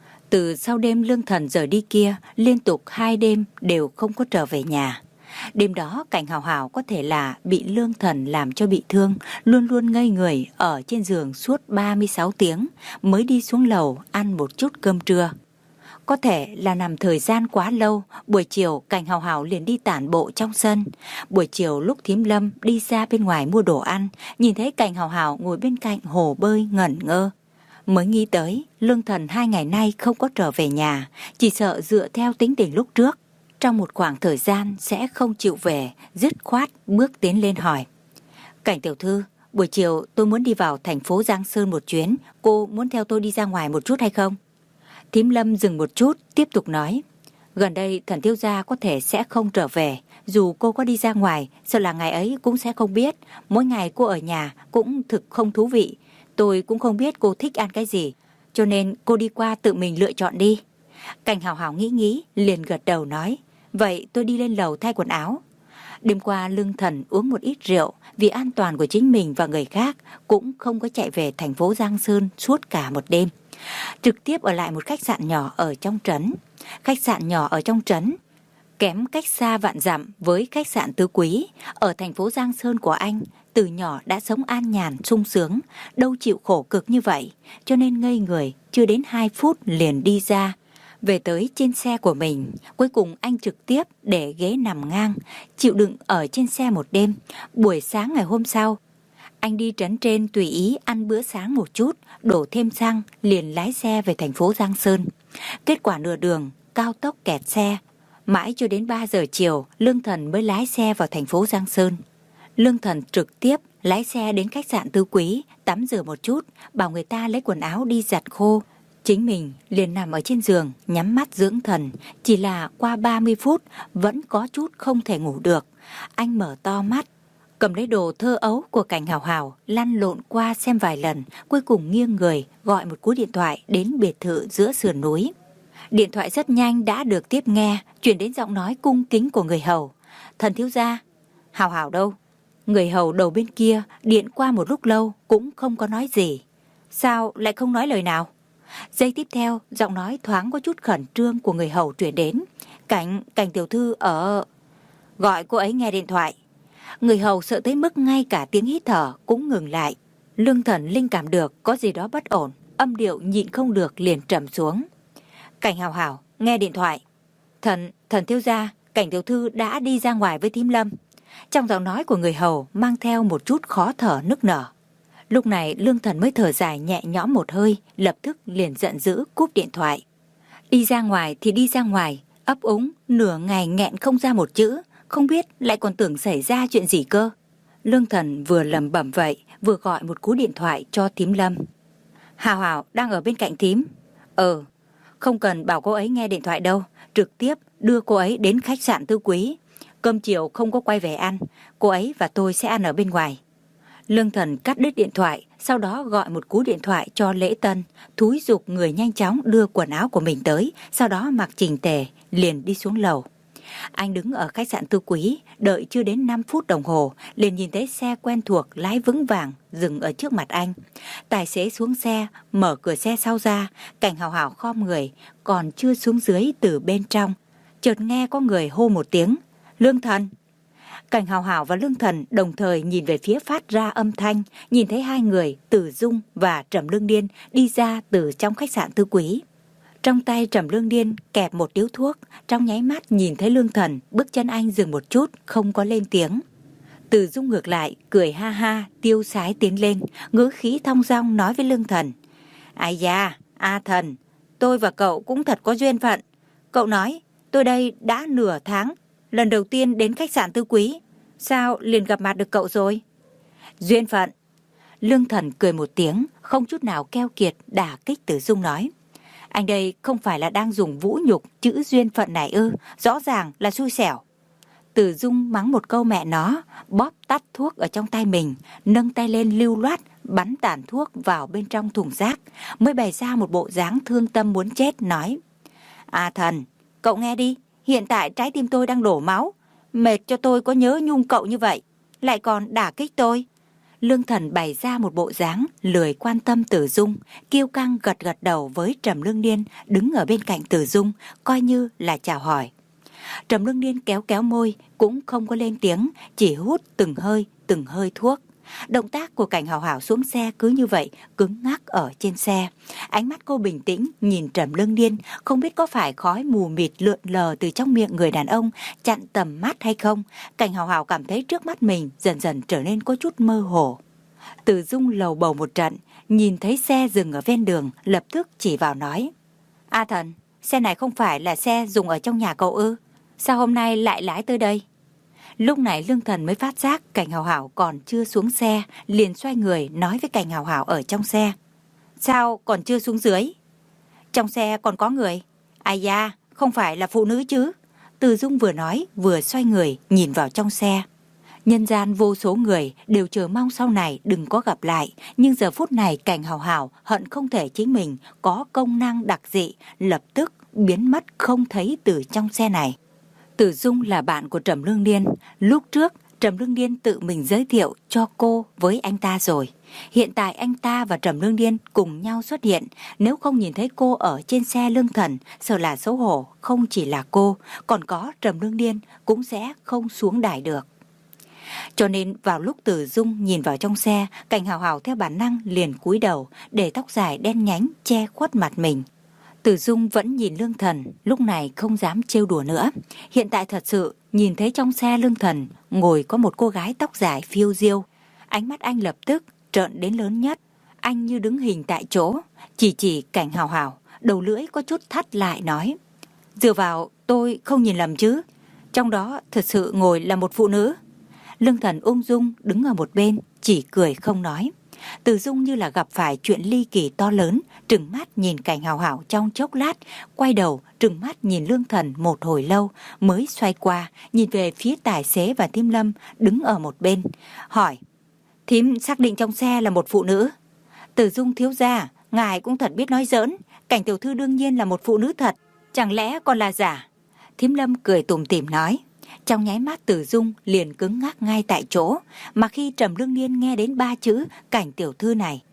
Speaker 2: Từ sau đêm Lương Thần rời đi kia, liên tục hai đêm đều không có trở về nhà. Đêm đó Cảnh Hào Hảo có thể là bị Lương Thần làm cho bị thương, luôn luôn ngây người ở trên giường suốt ba mươi sáu tiếng mới đi xuống lầu ăn một chút cơm trưa. Có thể là nằm thời gian quá lâu, buổi chiều Cảnh Hào Hảo liền đi tản bộ trong sân. Buổi chiều lúc Thím Lâm đi ra bên ngoài mua đồ ăn, nhìn thấy Cảnh Hào Hảo ngồi bên cạnh hồ bơi ngẩn ngơ. Mới nghĩ tới, Lương Thần hai ngày nay không có trở về nhà, chỉ sợ dựa theo tính tình lúc trước, trong một khoảng thời gian sẽ không chịu về, dứt khoát bước tiến lên hỏi. Cảnh tiểu thư, buổi chiều tôi muốn đi vào thành phố Giang Sơn một chuyến, cô muốn theo tôi đi ra ngoài một chút hay không? Thím Lâm dừng một chút, tiếp tục nói. Gần đây Thần thiếu gia có thể sẽ không trở về, dù cô có đi ra ngoài, sợ là ngày ấy cũng sẽ không biết. Mỗi ngày cô ở nhà cũng thực không thú vị. Tôi cũng không biết cô thích ăn cái gì, cho nên cô đi qua tự mình lựa chọn đi. Cảnh Hào Hảo nghĩ nghĩ, liền gật đầu nói. Vậy tôi đi lên lầu thay quần áo. Đêm qua Lương Thần uống một ít rượu, vì an toàn của chính mình và người khác, cũng không có chạy về thành phố Giang Sơn suốt cả một đêm. Trực tiếp ở lại một khách sạn nhỏ ở trong trấn. Khách sạn nhỏ ở trong trấn, kém cách xa vạn dặm với khách sạn Tứ Quý. Ở thành phố Giang Sơn của anh, từ nhỏ đã sống an nhàn, sung sướng, đâu chịu khổ cực như vậy, cho nên ngây người, chưa đến hai phút liền đi ra. Về tới trên xe của mình, cuối cùng anh trực tiếp để ghế nằm ngang, chịu đựng ở trên xe một đêm. Buổi sáng ngày hôm sau, anh đi trấn trên tùy ý ăn bữa sáng một chút, đổ thêm xăng, liền lái xe về thành phố Giang Sơn. Kết quả nửa đường, cao tốc kẹt xe. Mãi cho đến ba giờ chiều, Lương Thần mới lái xe vào thành phố Giang Sơn. Lương Thần trực tiếp lái xe đến khách sạn Tứ Quý, tắm rửa một chút, bảo người ta lấy quần áo đi giặt khô. Chính mình liền nằm ở trên giường, nhắm mắt dưỡng thần. Chỉ là qua ba mươi phút, vẫn có chút không thể ngủ được. Anh mở to mắt, cầm lấy đồ thơ ấu của Cảnh Hào Hảo, lăn lộn qua xem vài lần, cuối cùng nghiêng người, gọi một cú điện thoại đến biệt thự giữa sườn núi. Điện thoại rất nhanh đã được tiếp nghe, chuyển đến giọng nói cung kính của người hầu. Thần thiếu gia, Hào Hảo đâu? Người hầu đầu bên kia điện qua một lúc lâu cũng không có nói gì. Sao lại không nói lời nào? Giây tiếp theo, giọng nói thoáng có chút khẩn trương của người hầu truyền đến. Cảnh, cảnh tiểu thư ở... Gọi cô ấy nghe điện thoại. Người hầu sợ tới mức ngay cả tiếng hít thở cũng ngừng lại. Lương Thần linh cảm được có gì đó bất ổn, âm điệu nhịn không được liền trầm xuống. Cảnh Hào Hào, nghe điện thoại. Thần, thần thiếu gia, cảnh tiểu thư đã đi ra ngoài với Thím Lâm. Trong giọng nói của người hầu mang theo một chút khó thở nức nở. Lúc này Lương Thần mới thở dài nhẹ nhõm một hơi, lập tức liền giận dữ cúp điện thoại. Đi ra ngoài thì đi ra ngoài, ấp úng, nửa ngày nghẹn không ra một chữ, không biết lại còn tưởng xảy ra chuyện gì cơ. Lương Thần vừa lẩm bẩm vậy, vừa gọi một cú điện thoại cho Thím Lâm. Hào Hào đang ở bên cạnh thím. Ờ, không cần bảo cô ấy nghe điện thoại đâu, trực tiếp đưa cô ấy đến khách sạn Tư Quý. Cơm chiều không có quay về ăn, cô ấy và tôi sẽ ăn ở bên ngoài. Lương Thần cắt đứt điện thoại, sau đó gọi một cú điện thoại cho Lễ Tân, thúi giục người nhanh chóng đưa quần áo của mình tới, sau đó mặc chỉnh tề, liền đi xuống lầu. Anh đứng ở khách sạn Tư Quý, đợi chưa đến năm phút đồng hồ, liền nhìn thấy xe quen thuộc lái vững vàng dừng ở trước mặt anh. Tài xế xuống xe, mở cửa xe sau ra, Cảnh Hào Hào khom người, còn chưa xuống dưới từ bên trong. Chợt nghe có người hô một tiếng, Lương Thần. Cảnh Hào Hào và Lương Thần đồng thời nhìn về phía phát ra âm thanh, nhìn thấy hai người, Tử Dung và Trầm Lương Điên, đi ra từ trong khách sạn Tư Quý. Trong tay Trầm Lương Điên kẹp một điếu thuốc, trong nháy mắt nhìn thấy Lương Thần, bước chân anh dừng một chút, không có lên tiếng. Tử Dung ngược lại, cười ha ha, tiêu sái tiến lên, ngữ khí thong dong nói với Lương Thần. Ai da, A Thần, tôi và cậu cũng thật có duyên phận. Cậu nói, tôi đây đã nửa tháng, lần đầu tiên đến khách sạn Tư Quý, sao liền gặp mặt được cậu rồi? Duyên phận. Lương Thần cười một tiếng, không chút nào keo kiệt đả kích Tử Dung nói. Anh đây không phải là đang dùng vũ nhục chữ duyên phận này ư, rõ ràng là xui xẻo. Tử Dung mắng một câu mẹ nó, bóp tắt thuốc ở trong tay mình, nâng tay lên lưu loát, bắn tàn thuốc vào bên trong thùng rác, mới bày ra một bộ dáng thương tâm muốn chết, nói. À Thần, cậu nghe đi, hiện tại trái tim tôi đang đổ máu, mệt cho tôi có nhớ nhung cậu như vậy, lại còn đả kích tôi. Lương Thần bày ra một bộ dáng lười quan tâm Tử Dung, kiêu căng gật gật đầu với Trầm Lương Điên đứng ở bên cạnh Tử Dung, coi như là chào hỏi. Trầm Lương Điên kéo kéo môi, cũng không có lên tiếng, chỉ hút từng hơi, từng hơi thuốc. Động tác của Cảnh Hào Hào xuống xe cứ như vậy, cứng ngắc ở trên xe. Ánh mắt cô bình tĩnh, nhìn Trầm Lương Điên, không biết có phải khói mù mịt lượn lờ từ trong miệng người đàn ông chặn tầm mắt hay không. Cảnh Hào Hào cảm thấy trước mắt mình dần dần trở nên có chút mơ hồ. Tử Dung lầu bầu một trận, nhìn thấy xe dừng ở ven đường, lập tức chỉ vào nói. A Thần, xe này không phải là xe dùng ở trong nhà cậu ư? Sao hôm nay lại lái tới đây? Lúc này Lương Thần mới phát giác Cảnh Hào Hào còn chưa xuống xe, liền xoay người nói với Cảnh Hào Hào ở trong xe. Sao còn chưa xuống dưới? Trong xe còn có người. Ai da, không phải là phụ nữ chứ? Từ Dung vừa nói vừa xoay người nhìn vào trong xe. Nhân gian vô số người đều chờ mong sau này đừng có gặp lại, nhưng giờ phút này Cảnh Hào Hào hận không thể chính mình có công năng đặc dị, lập tức biến mất không thấy từ trong xe này. Tử Dung là bạn của Trầm Lương Điên, lúc trước Trầm Lương Điên tự mình giới thiệu cho cô với anh ta rồi. Hiện tại anh ta và Trầm Lương Điên cùng nhau xuất hiện, nếu không nhìn thấy cô ở trên xe Lương Thần, sợ là xấu hổ, không chỉ là cô, còn có Trầm Lương Điên cũng sẽ không xuống đài được. Cho nên vào lúc Tử Dung nhìn vào trong xe, Cảnh Hào Hào theo bản năng liền cúi đầu, để tóc dài đen nhánh che khuất mặt mình. Tử Dung vẫn nhìn Lương Thần, lúc này không dám trêu đùa nữa. Hiện tại thật sự nhìn thấy trong xe Lương Thần ngồi có một cô gái tóc dài phiêu diêu. Ánh mắt anh lập tức trợn đến lớn nhất. Anh như đứng hình tại chỗ, chỉ chỉ Cảnh Hào Hào, đầu lưỡi có chút thắt lại nói. Dựa vào tôi không nhìn lầm chứ, trong đó thật sự ngồi là một phụ nữ. Lương Thần ung dung đứng ở một bên, chỉ cười không nói. Tử Dung như là gặp phải chuyện ly kỳ to lớn, trừng mắt nhìn Cảnh Hào Hào trong chốc lát, quay đầu trừng mắt nhìn Lương Thần một hồi lâu, mới xoay qua nhìn về phía tài xế và Thím Lâm đứng ở một bên, hỏi: Thím xác định trong xe là một phụ nữ? Tử Dung thiếu gia, ngài cũng thật biết nói giỡn, Cảnh tiểu thư đương nhiên là một phụ nữ thật, chẳng lẽ còn là giả? Thím Lâm cười tủm tỉm nói. Trong nháy mắt Tử Dung liền cứng ngắc ngay tại chỗ, mà khi Trầm Lương Điên nghe đến ba chữ Cảnh tiểu thư này,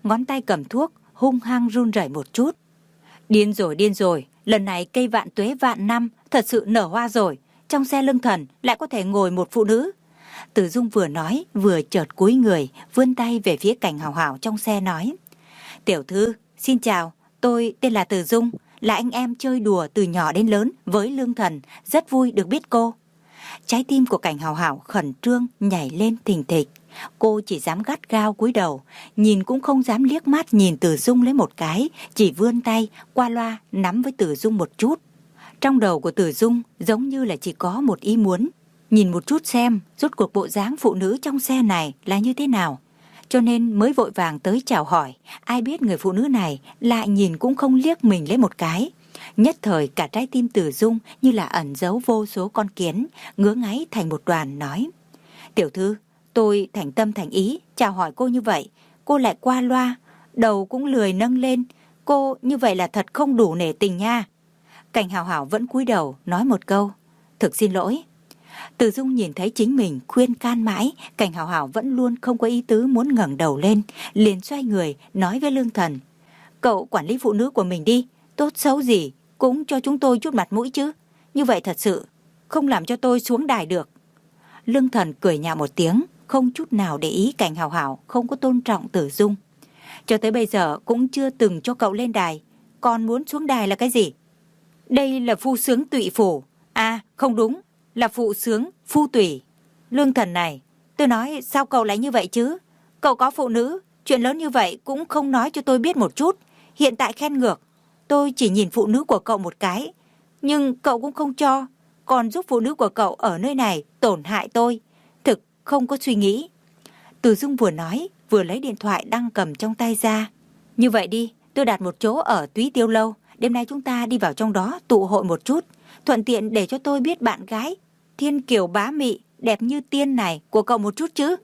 Speaker 2: ngón tay cầm thuốc hung hăng run rẩy một chút. Điên rồi, điên rồi, lần này cây vạn tuế vạn năm thật sự nở hoa rồi. Trong xe Lương Thần lại có thể ngồi một phụ nữ. Từ Dung vừa nói vừa chợt cúi người, vươn tay về phía Cảnh Hảo Hảo trong xe nói: Tiểu thư, xin chào, tôi tên là Từ Dung, là anh em chơi đùa từ nhỏ đến lớn với Lương Thần, rất vui được biết cô. Trái tim của Cảnh Hảo Hảo khẩn trương nhảy lên thình thịch. Cô chỉ dám gắt gao cúi đầu, nhìn cũng không dám liếc mắt nhìn Từ Dung lấy một cái, chỉ vươn tay qua loa nắm với Từ Dung một chút. Trong đầu của Từ Dung giống như là chỉ có một ý muốn, nhìn một chút xem rốt cuộc bộ dáng phụ nữ trong xe này là như thế nào. Cho nên mới vội vàng tới chào hỏi, ai biết người phụ nữ này lại nhìn cũng không liếc mình lấy một cái. Nhất thời cả trái tim Từ Dung như là ẩn giấu vô số con kiến, ngứa ngáy thành một đoàn nói: Tiểu thư, tôi thành tâm thành ý chào hỏi cô như vậy, cô lại qua loa, đầu cũng lười nâng lên, cô như vậy là thật không đủ nể tình nha. Cảnh Hảo Hảo vẫn cúi đầu nói một câu: Thực xin lỗi. Từ Dung nhìn thấy chính mình khuyên can mãi, Cảnh Hảo Hảo vẫn luôn không có ý tứ muốn ngẩng đầu lên, liền xoay người nói với Lương Thần: Cậu quản lý phụ nữ của mình đi, tốt xấu gì cũng cho chúng tôi chút mặt mũi chứ, như vậy thật sự không làm cho tôi xuống đài được. Lương Thần cười nhạo một tiếng, không chút nào để ý Cảnh Hảo Hảo không có tôn trọng Từ Dung. Cho tới bây giờ cũng chưa từng cho cậu lên đài, còn muốn xuống đài là cái gì? Đây là phu sướng tụy phủ, à không đúng, là phụ sướng phu tủy. Lương Thần này, tôi nói sao cậu lại như vậy chứ? Cậu có phụ nữ, chuyện lớn như vậy cũng không nói cho tôi biết một chút. Hiện tại khen ngược, tôi chỉ nhìn phụ nữ của cậu một cái, nhưng cậu cũng không cho, còn giúp phụ nữ của cậu ở nơi này tổn hại tôi, thực không có suy nghĩ. Từ Dung vừa nói vừa lấy điện thoại đang cầm trong tay ra. Như vậy đi, tôi đặt một chỗ ở Túy Tiêu Lâu, đêm nay chúng ta đi vào trong đó tụ hội một chút, thuận tiện để cho tôi biết bạn gái thiên kiều bá mị đẹp như tiên này của cậu một chút chứ.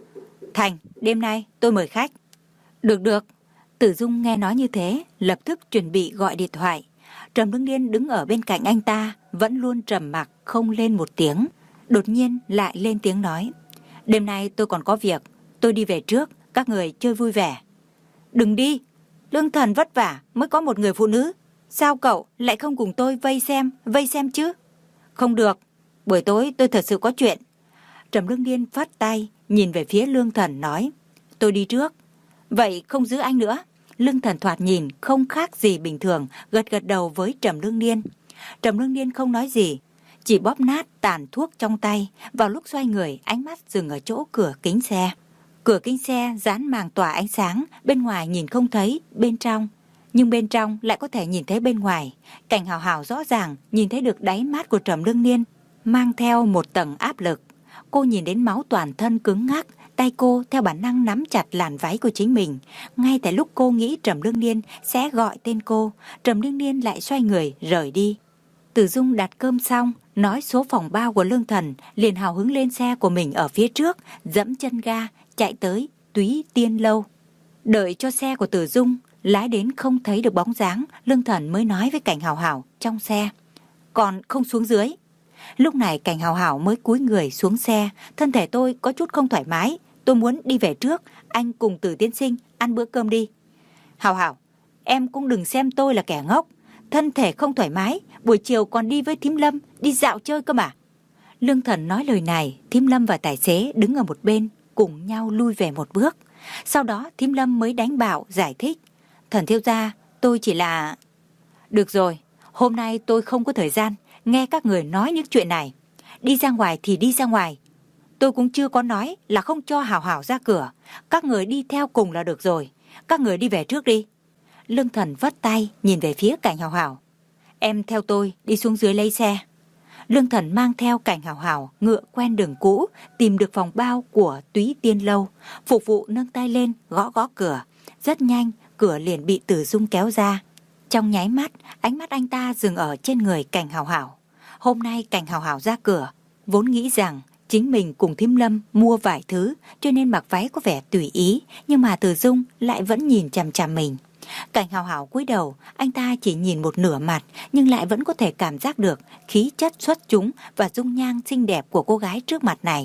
Speaker 2: Thành, đêm nay tôi mời khách. Được được. Tử Dung nghe nói như thế, lập tức chuẩn bị gọi điện thoại. Trầm Lương Điên đứng ở bên cạnh anh ta, vẫn luôn trầm mặc không lên một tiếng. Đột nhiên lại lên tiếng nói: Đêm nay tôi còn có việc, tôi đi về trước, các người chơi vui vẻ. Đừng đi, Lương Thần vất vả mới có một người phụ nữ, sao cậu lại không cùng tôi vây xem, vây xem chứ? Không được, buổi tối tôi thật sự có chuyện. Trầm Lương Điên phất tay, nhìn về phía Lương Thần nói: Tôi đi trước. Vậy không giữ anh nữa. Lương Thần thoạt nhìn không khác gì bình thường, gật gật đầu với Trầm Lương Điên. Trầm Lương Điên không nói gì, chỉ bóp nát tàn thuốc trong tay. Vào lúc xoay người, ánh mắt dừng ở chỗ cửa kính xe. Cửa kính xe dán màng tỏa ánh sáng, bên ngoài nhìn không thấy bên trong, nhưng bên trong lại có thể nhìn thấy bên ngoài. Cảnh Hảo Hảo rõ ràng nhìn thấy được đáy mắt của Trầm Lương Điên mang theo một tầng áp lực. Cô nhìn đến máu toàn thân cứng ngắc, tay cô theo bản năng nắm chặt làn váy của chính mình. Ngay tại lúc cô nghĩ Trầm Lương Điên sẽ gọi tên cô, Trầm Lương Điên lại xoay người rời đi. Tử Dung đặt cơm xong, nói số phòng bao của Lương Thần, liền hào hứng lên xe của mình ở phía trước, dẫm chân ga chạy tới Túy Tiên Lâu. Đợi cho xe của Tử Dung lái đến không thấy được bóng dáng, Lương Thần mới nói với Cảnh Hảo Hảo trong xe: Còn không xuống dưới. Lúc này Cảnh Hảo Hảo mới cúi người xuống xe. Thân thể tôi có chút không thoải mái, tôi muốn đi về trước, anh cùng Tử tiên sinh ăn bữa cơm đi. Hảo Hảo, em cũng đừng xem tôi là kẻ ngốc, thân thể không thoải mái, buổi chiều còn đi với Thím Lâm đi dạo chơi cơ mà. Lương Thần nói lời này, Thím Lâm và tài xế đứng ở một bên cùng nhau lui về một bước. Sau đó Thím Lâm mới đánh bạo giải thích: Thần thiếu gia, tôi chỉ là... Được rồi, hôm nay tôi không có thời gian nghe các người nói những chuyện này. Đi ra ngoài thì đi ra ngoài. Tôi cũng chưa có nói là không cho Hảo Hảo ra cửa. Các người đi theo cùng là được rồi. Các người đi về trước đi. Lương Thần vất tay nhìn về phía Cảnh Hảo Hảo: Em theo tôi đi xuống dưới lấy xe. Lương Thần mang theo Cảnh Hảo Hảo ngựa quen đường cũ, tìm được phòng bao của Túy Tiên Lâu. Phục vụ nâng tay lên gõ gõ cửa. Rất nhanh cửa liền bị Tử Dung kéo ra. Trong nháy mắt, ánh mắt anh ta dừng ở trên người Cảnh Hảo Hảo. Hôm nay Cảnh Hảo Hảo ra cửa, vốn nghĩ rằng chính mình cùng Thím Lâm mua vài thứ, cho nên mặc váy có vẻ tùy ý, nhưng mà Tử Dung lại vẫn nhìn chằm chằm mình. Cảnh Hảo Hảo cúi đầu, anh ta chỉ nhìn một nửa mặt, nhưng lại vẫn có thể cảm giác được khí chất xuất chúng và dung nhan xinh đẹp của cô gái trước mặt này.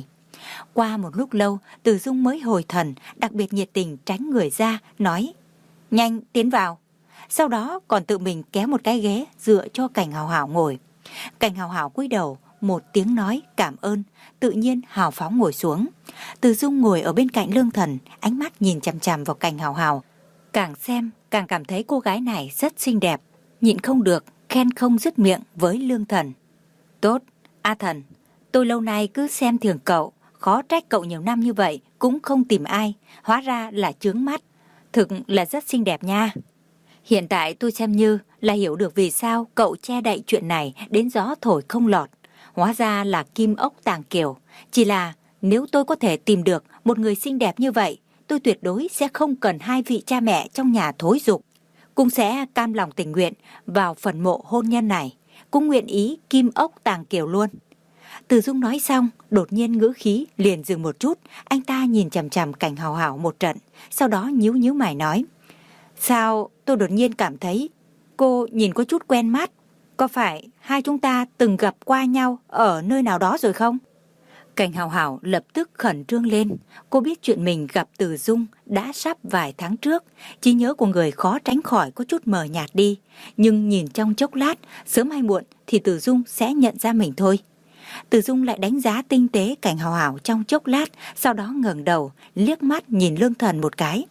Speaker 2: Qua một lúc lâu, Từ Dung mới hồi thần, đặc biệt nhiệt tình tránh người ra, nói: Nhanh tiến vào. Sau đó còn tự mình kéo một cái ghế dựa cho Cảnh Hào Hào ngồi. Cảnh Hào Hào cúi đầu, một tiếng nói cảm ơn, tự nhiên hào phóng ngồi xuống. Từ Dung ngồi ở bên cạnh Lương Thần, ánh mắt nhìn chằm chằm vào Cảnh Hào Hào. Càng xem càng cảm thấy cô gái này rất xinh đẹp, nhịn không được khen không dứt miệng với Lương Thần. Tốt, A Thần, tôi lâu nay cứ xem thường cậu, khó trách cậu nhiều năm như vậy cũng không tìm ai, hóa ra là chướng mắt. Thực là rất xinh đẹp nha. Hiện tại tôi xem như là hiểu được vì sao cậu che đậy chuyện này đến gió thổi không lọt. Hóa ra là kim ốc tàng kiều. Chỉ là nếu tôi có thể tìm được một người xinh đẹp như vậy, tôi tuyệt đối sẽ không cần hai vị cha mẹ trong nhà thối giục. Cũng sẽ cam lòng tình nguyện vào phần mộ hôn nhân này, cũng nguyện ý kim ốc tàng kiều luôn. Từ Dung nói xong, đột nhiên ngữ khí liền dừng một chút. Anh ta nhìn chằm chằm Cảnh Hào Hào một trận, sau đó nhíu nhíu mày nói: Sao tôi đột nhiên cảm thấy cô nhìn có chút quen mắt? Có phải hai chúng ta từng gặp qua nhau ở nơi nào đó rồi không? Cảnh Hào Hào lập tức khẩn trương lên. Cô biết chuyện mình gặp Từ Dung đã sắp vài tháng trước. Trí nhớ của người khó tránh khỏi có chút mờ nhạt đi. Nhưng nhìn trong chốc lát, sớm hay muộn thì Từ Dung sẽ nhận ra mình thôi. Từ Dung lại đánh giá tinh tế Cảnh Hào Hào trong chốc lát, sau đó ngẩng đầu, liếc mắt nhìn Lương Thần một cái.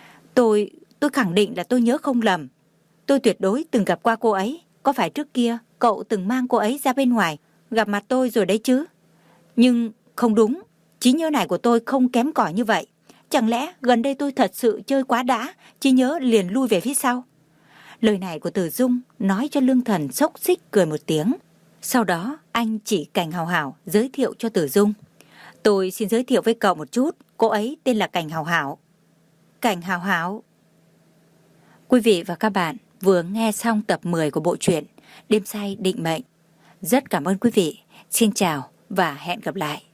Speaker 2: Tôi, tôi khẳng định là tôi nhớ không lầm. Tôi tuyệt đối từng gặp qua cô ấy. Có phải trước kia cậu từng mang cô ấy ra bên ngoài gặp mặt tôi rồi đấy chứ? Nhưng không đúng, trí nhớ này của tôi không kém cỏi như vậy. Chẳng lẽ gần đây tôi thật sự chơi quá đã, trí nhớ liền lui về phía sau? Lời này của Từ Dung nói cho Lương Thần xốc xích cười một tiếng. Sau đó anh chỉ Cảnh Hào Hào giới thiệu cho Từ Dung. Tôi xin giới thiệu với cậu một chút, cô ấy tên là Cảnh Hào Hào. Cảnh Hào Hào. Quý vị và các bạn vừa nghe xong tập mười của bộ truyện Đêm Say Định Mệnh. Rất cảm ơn quý vị. Xin chào và hẹn gặp lại.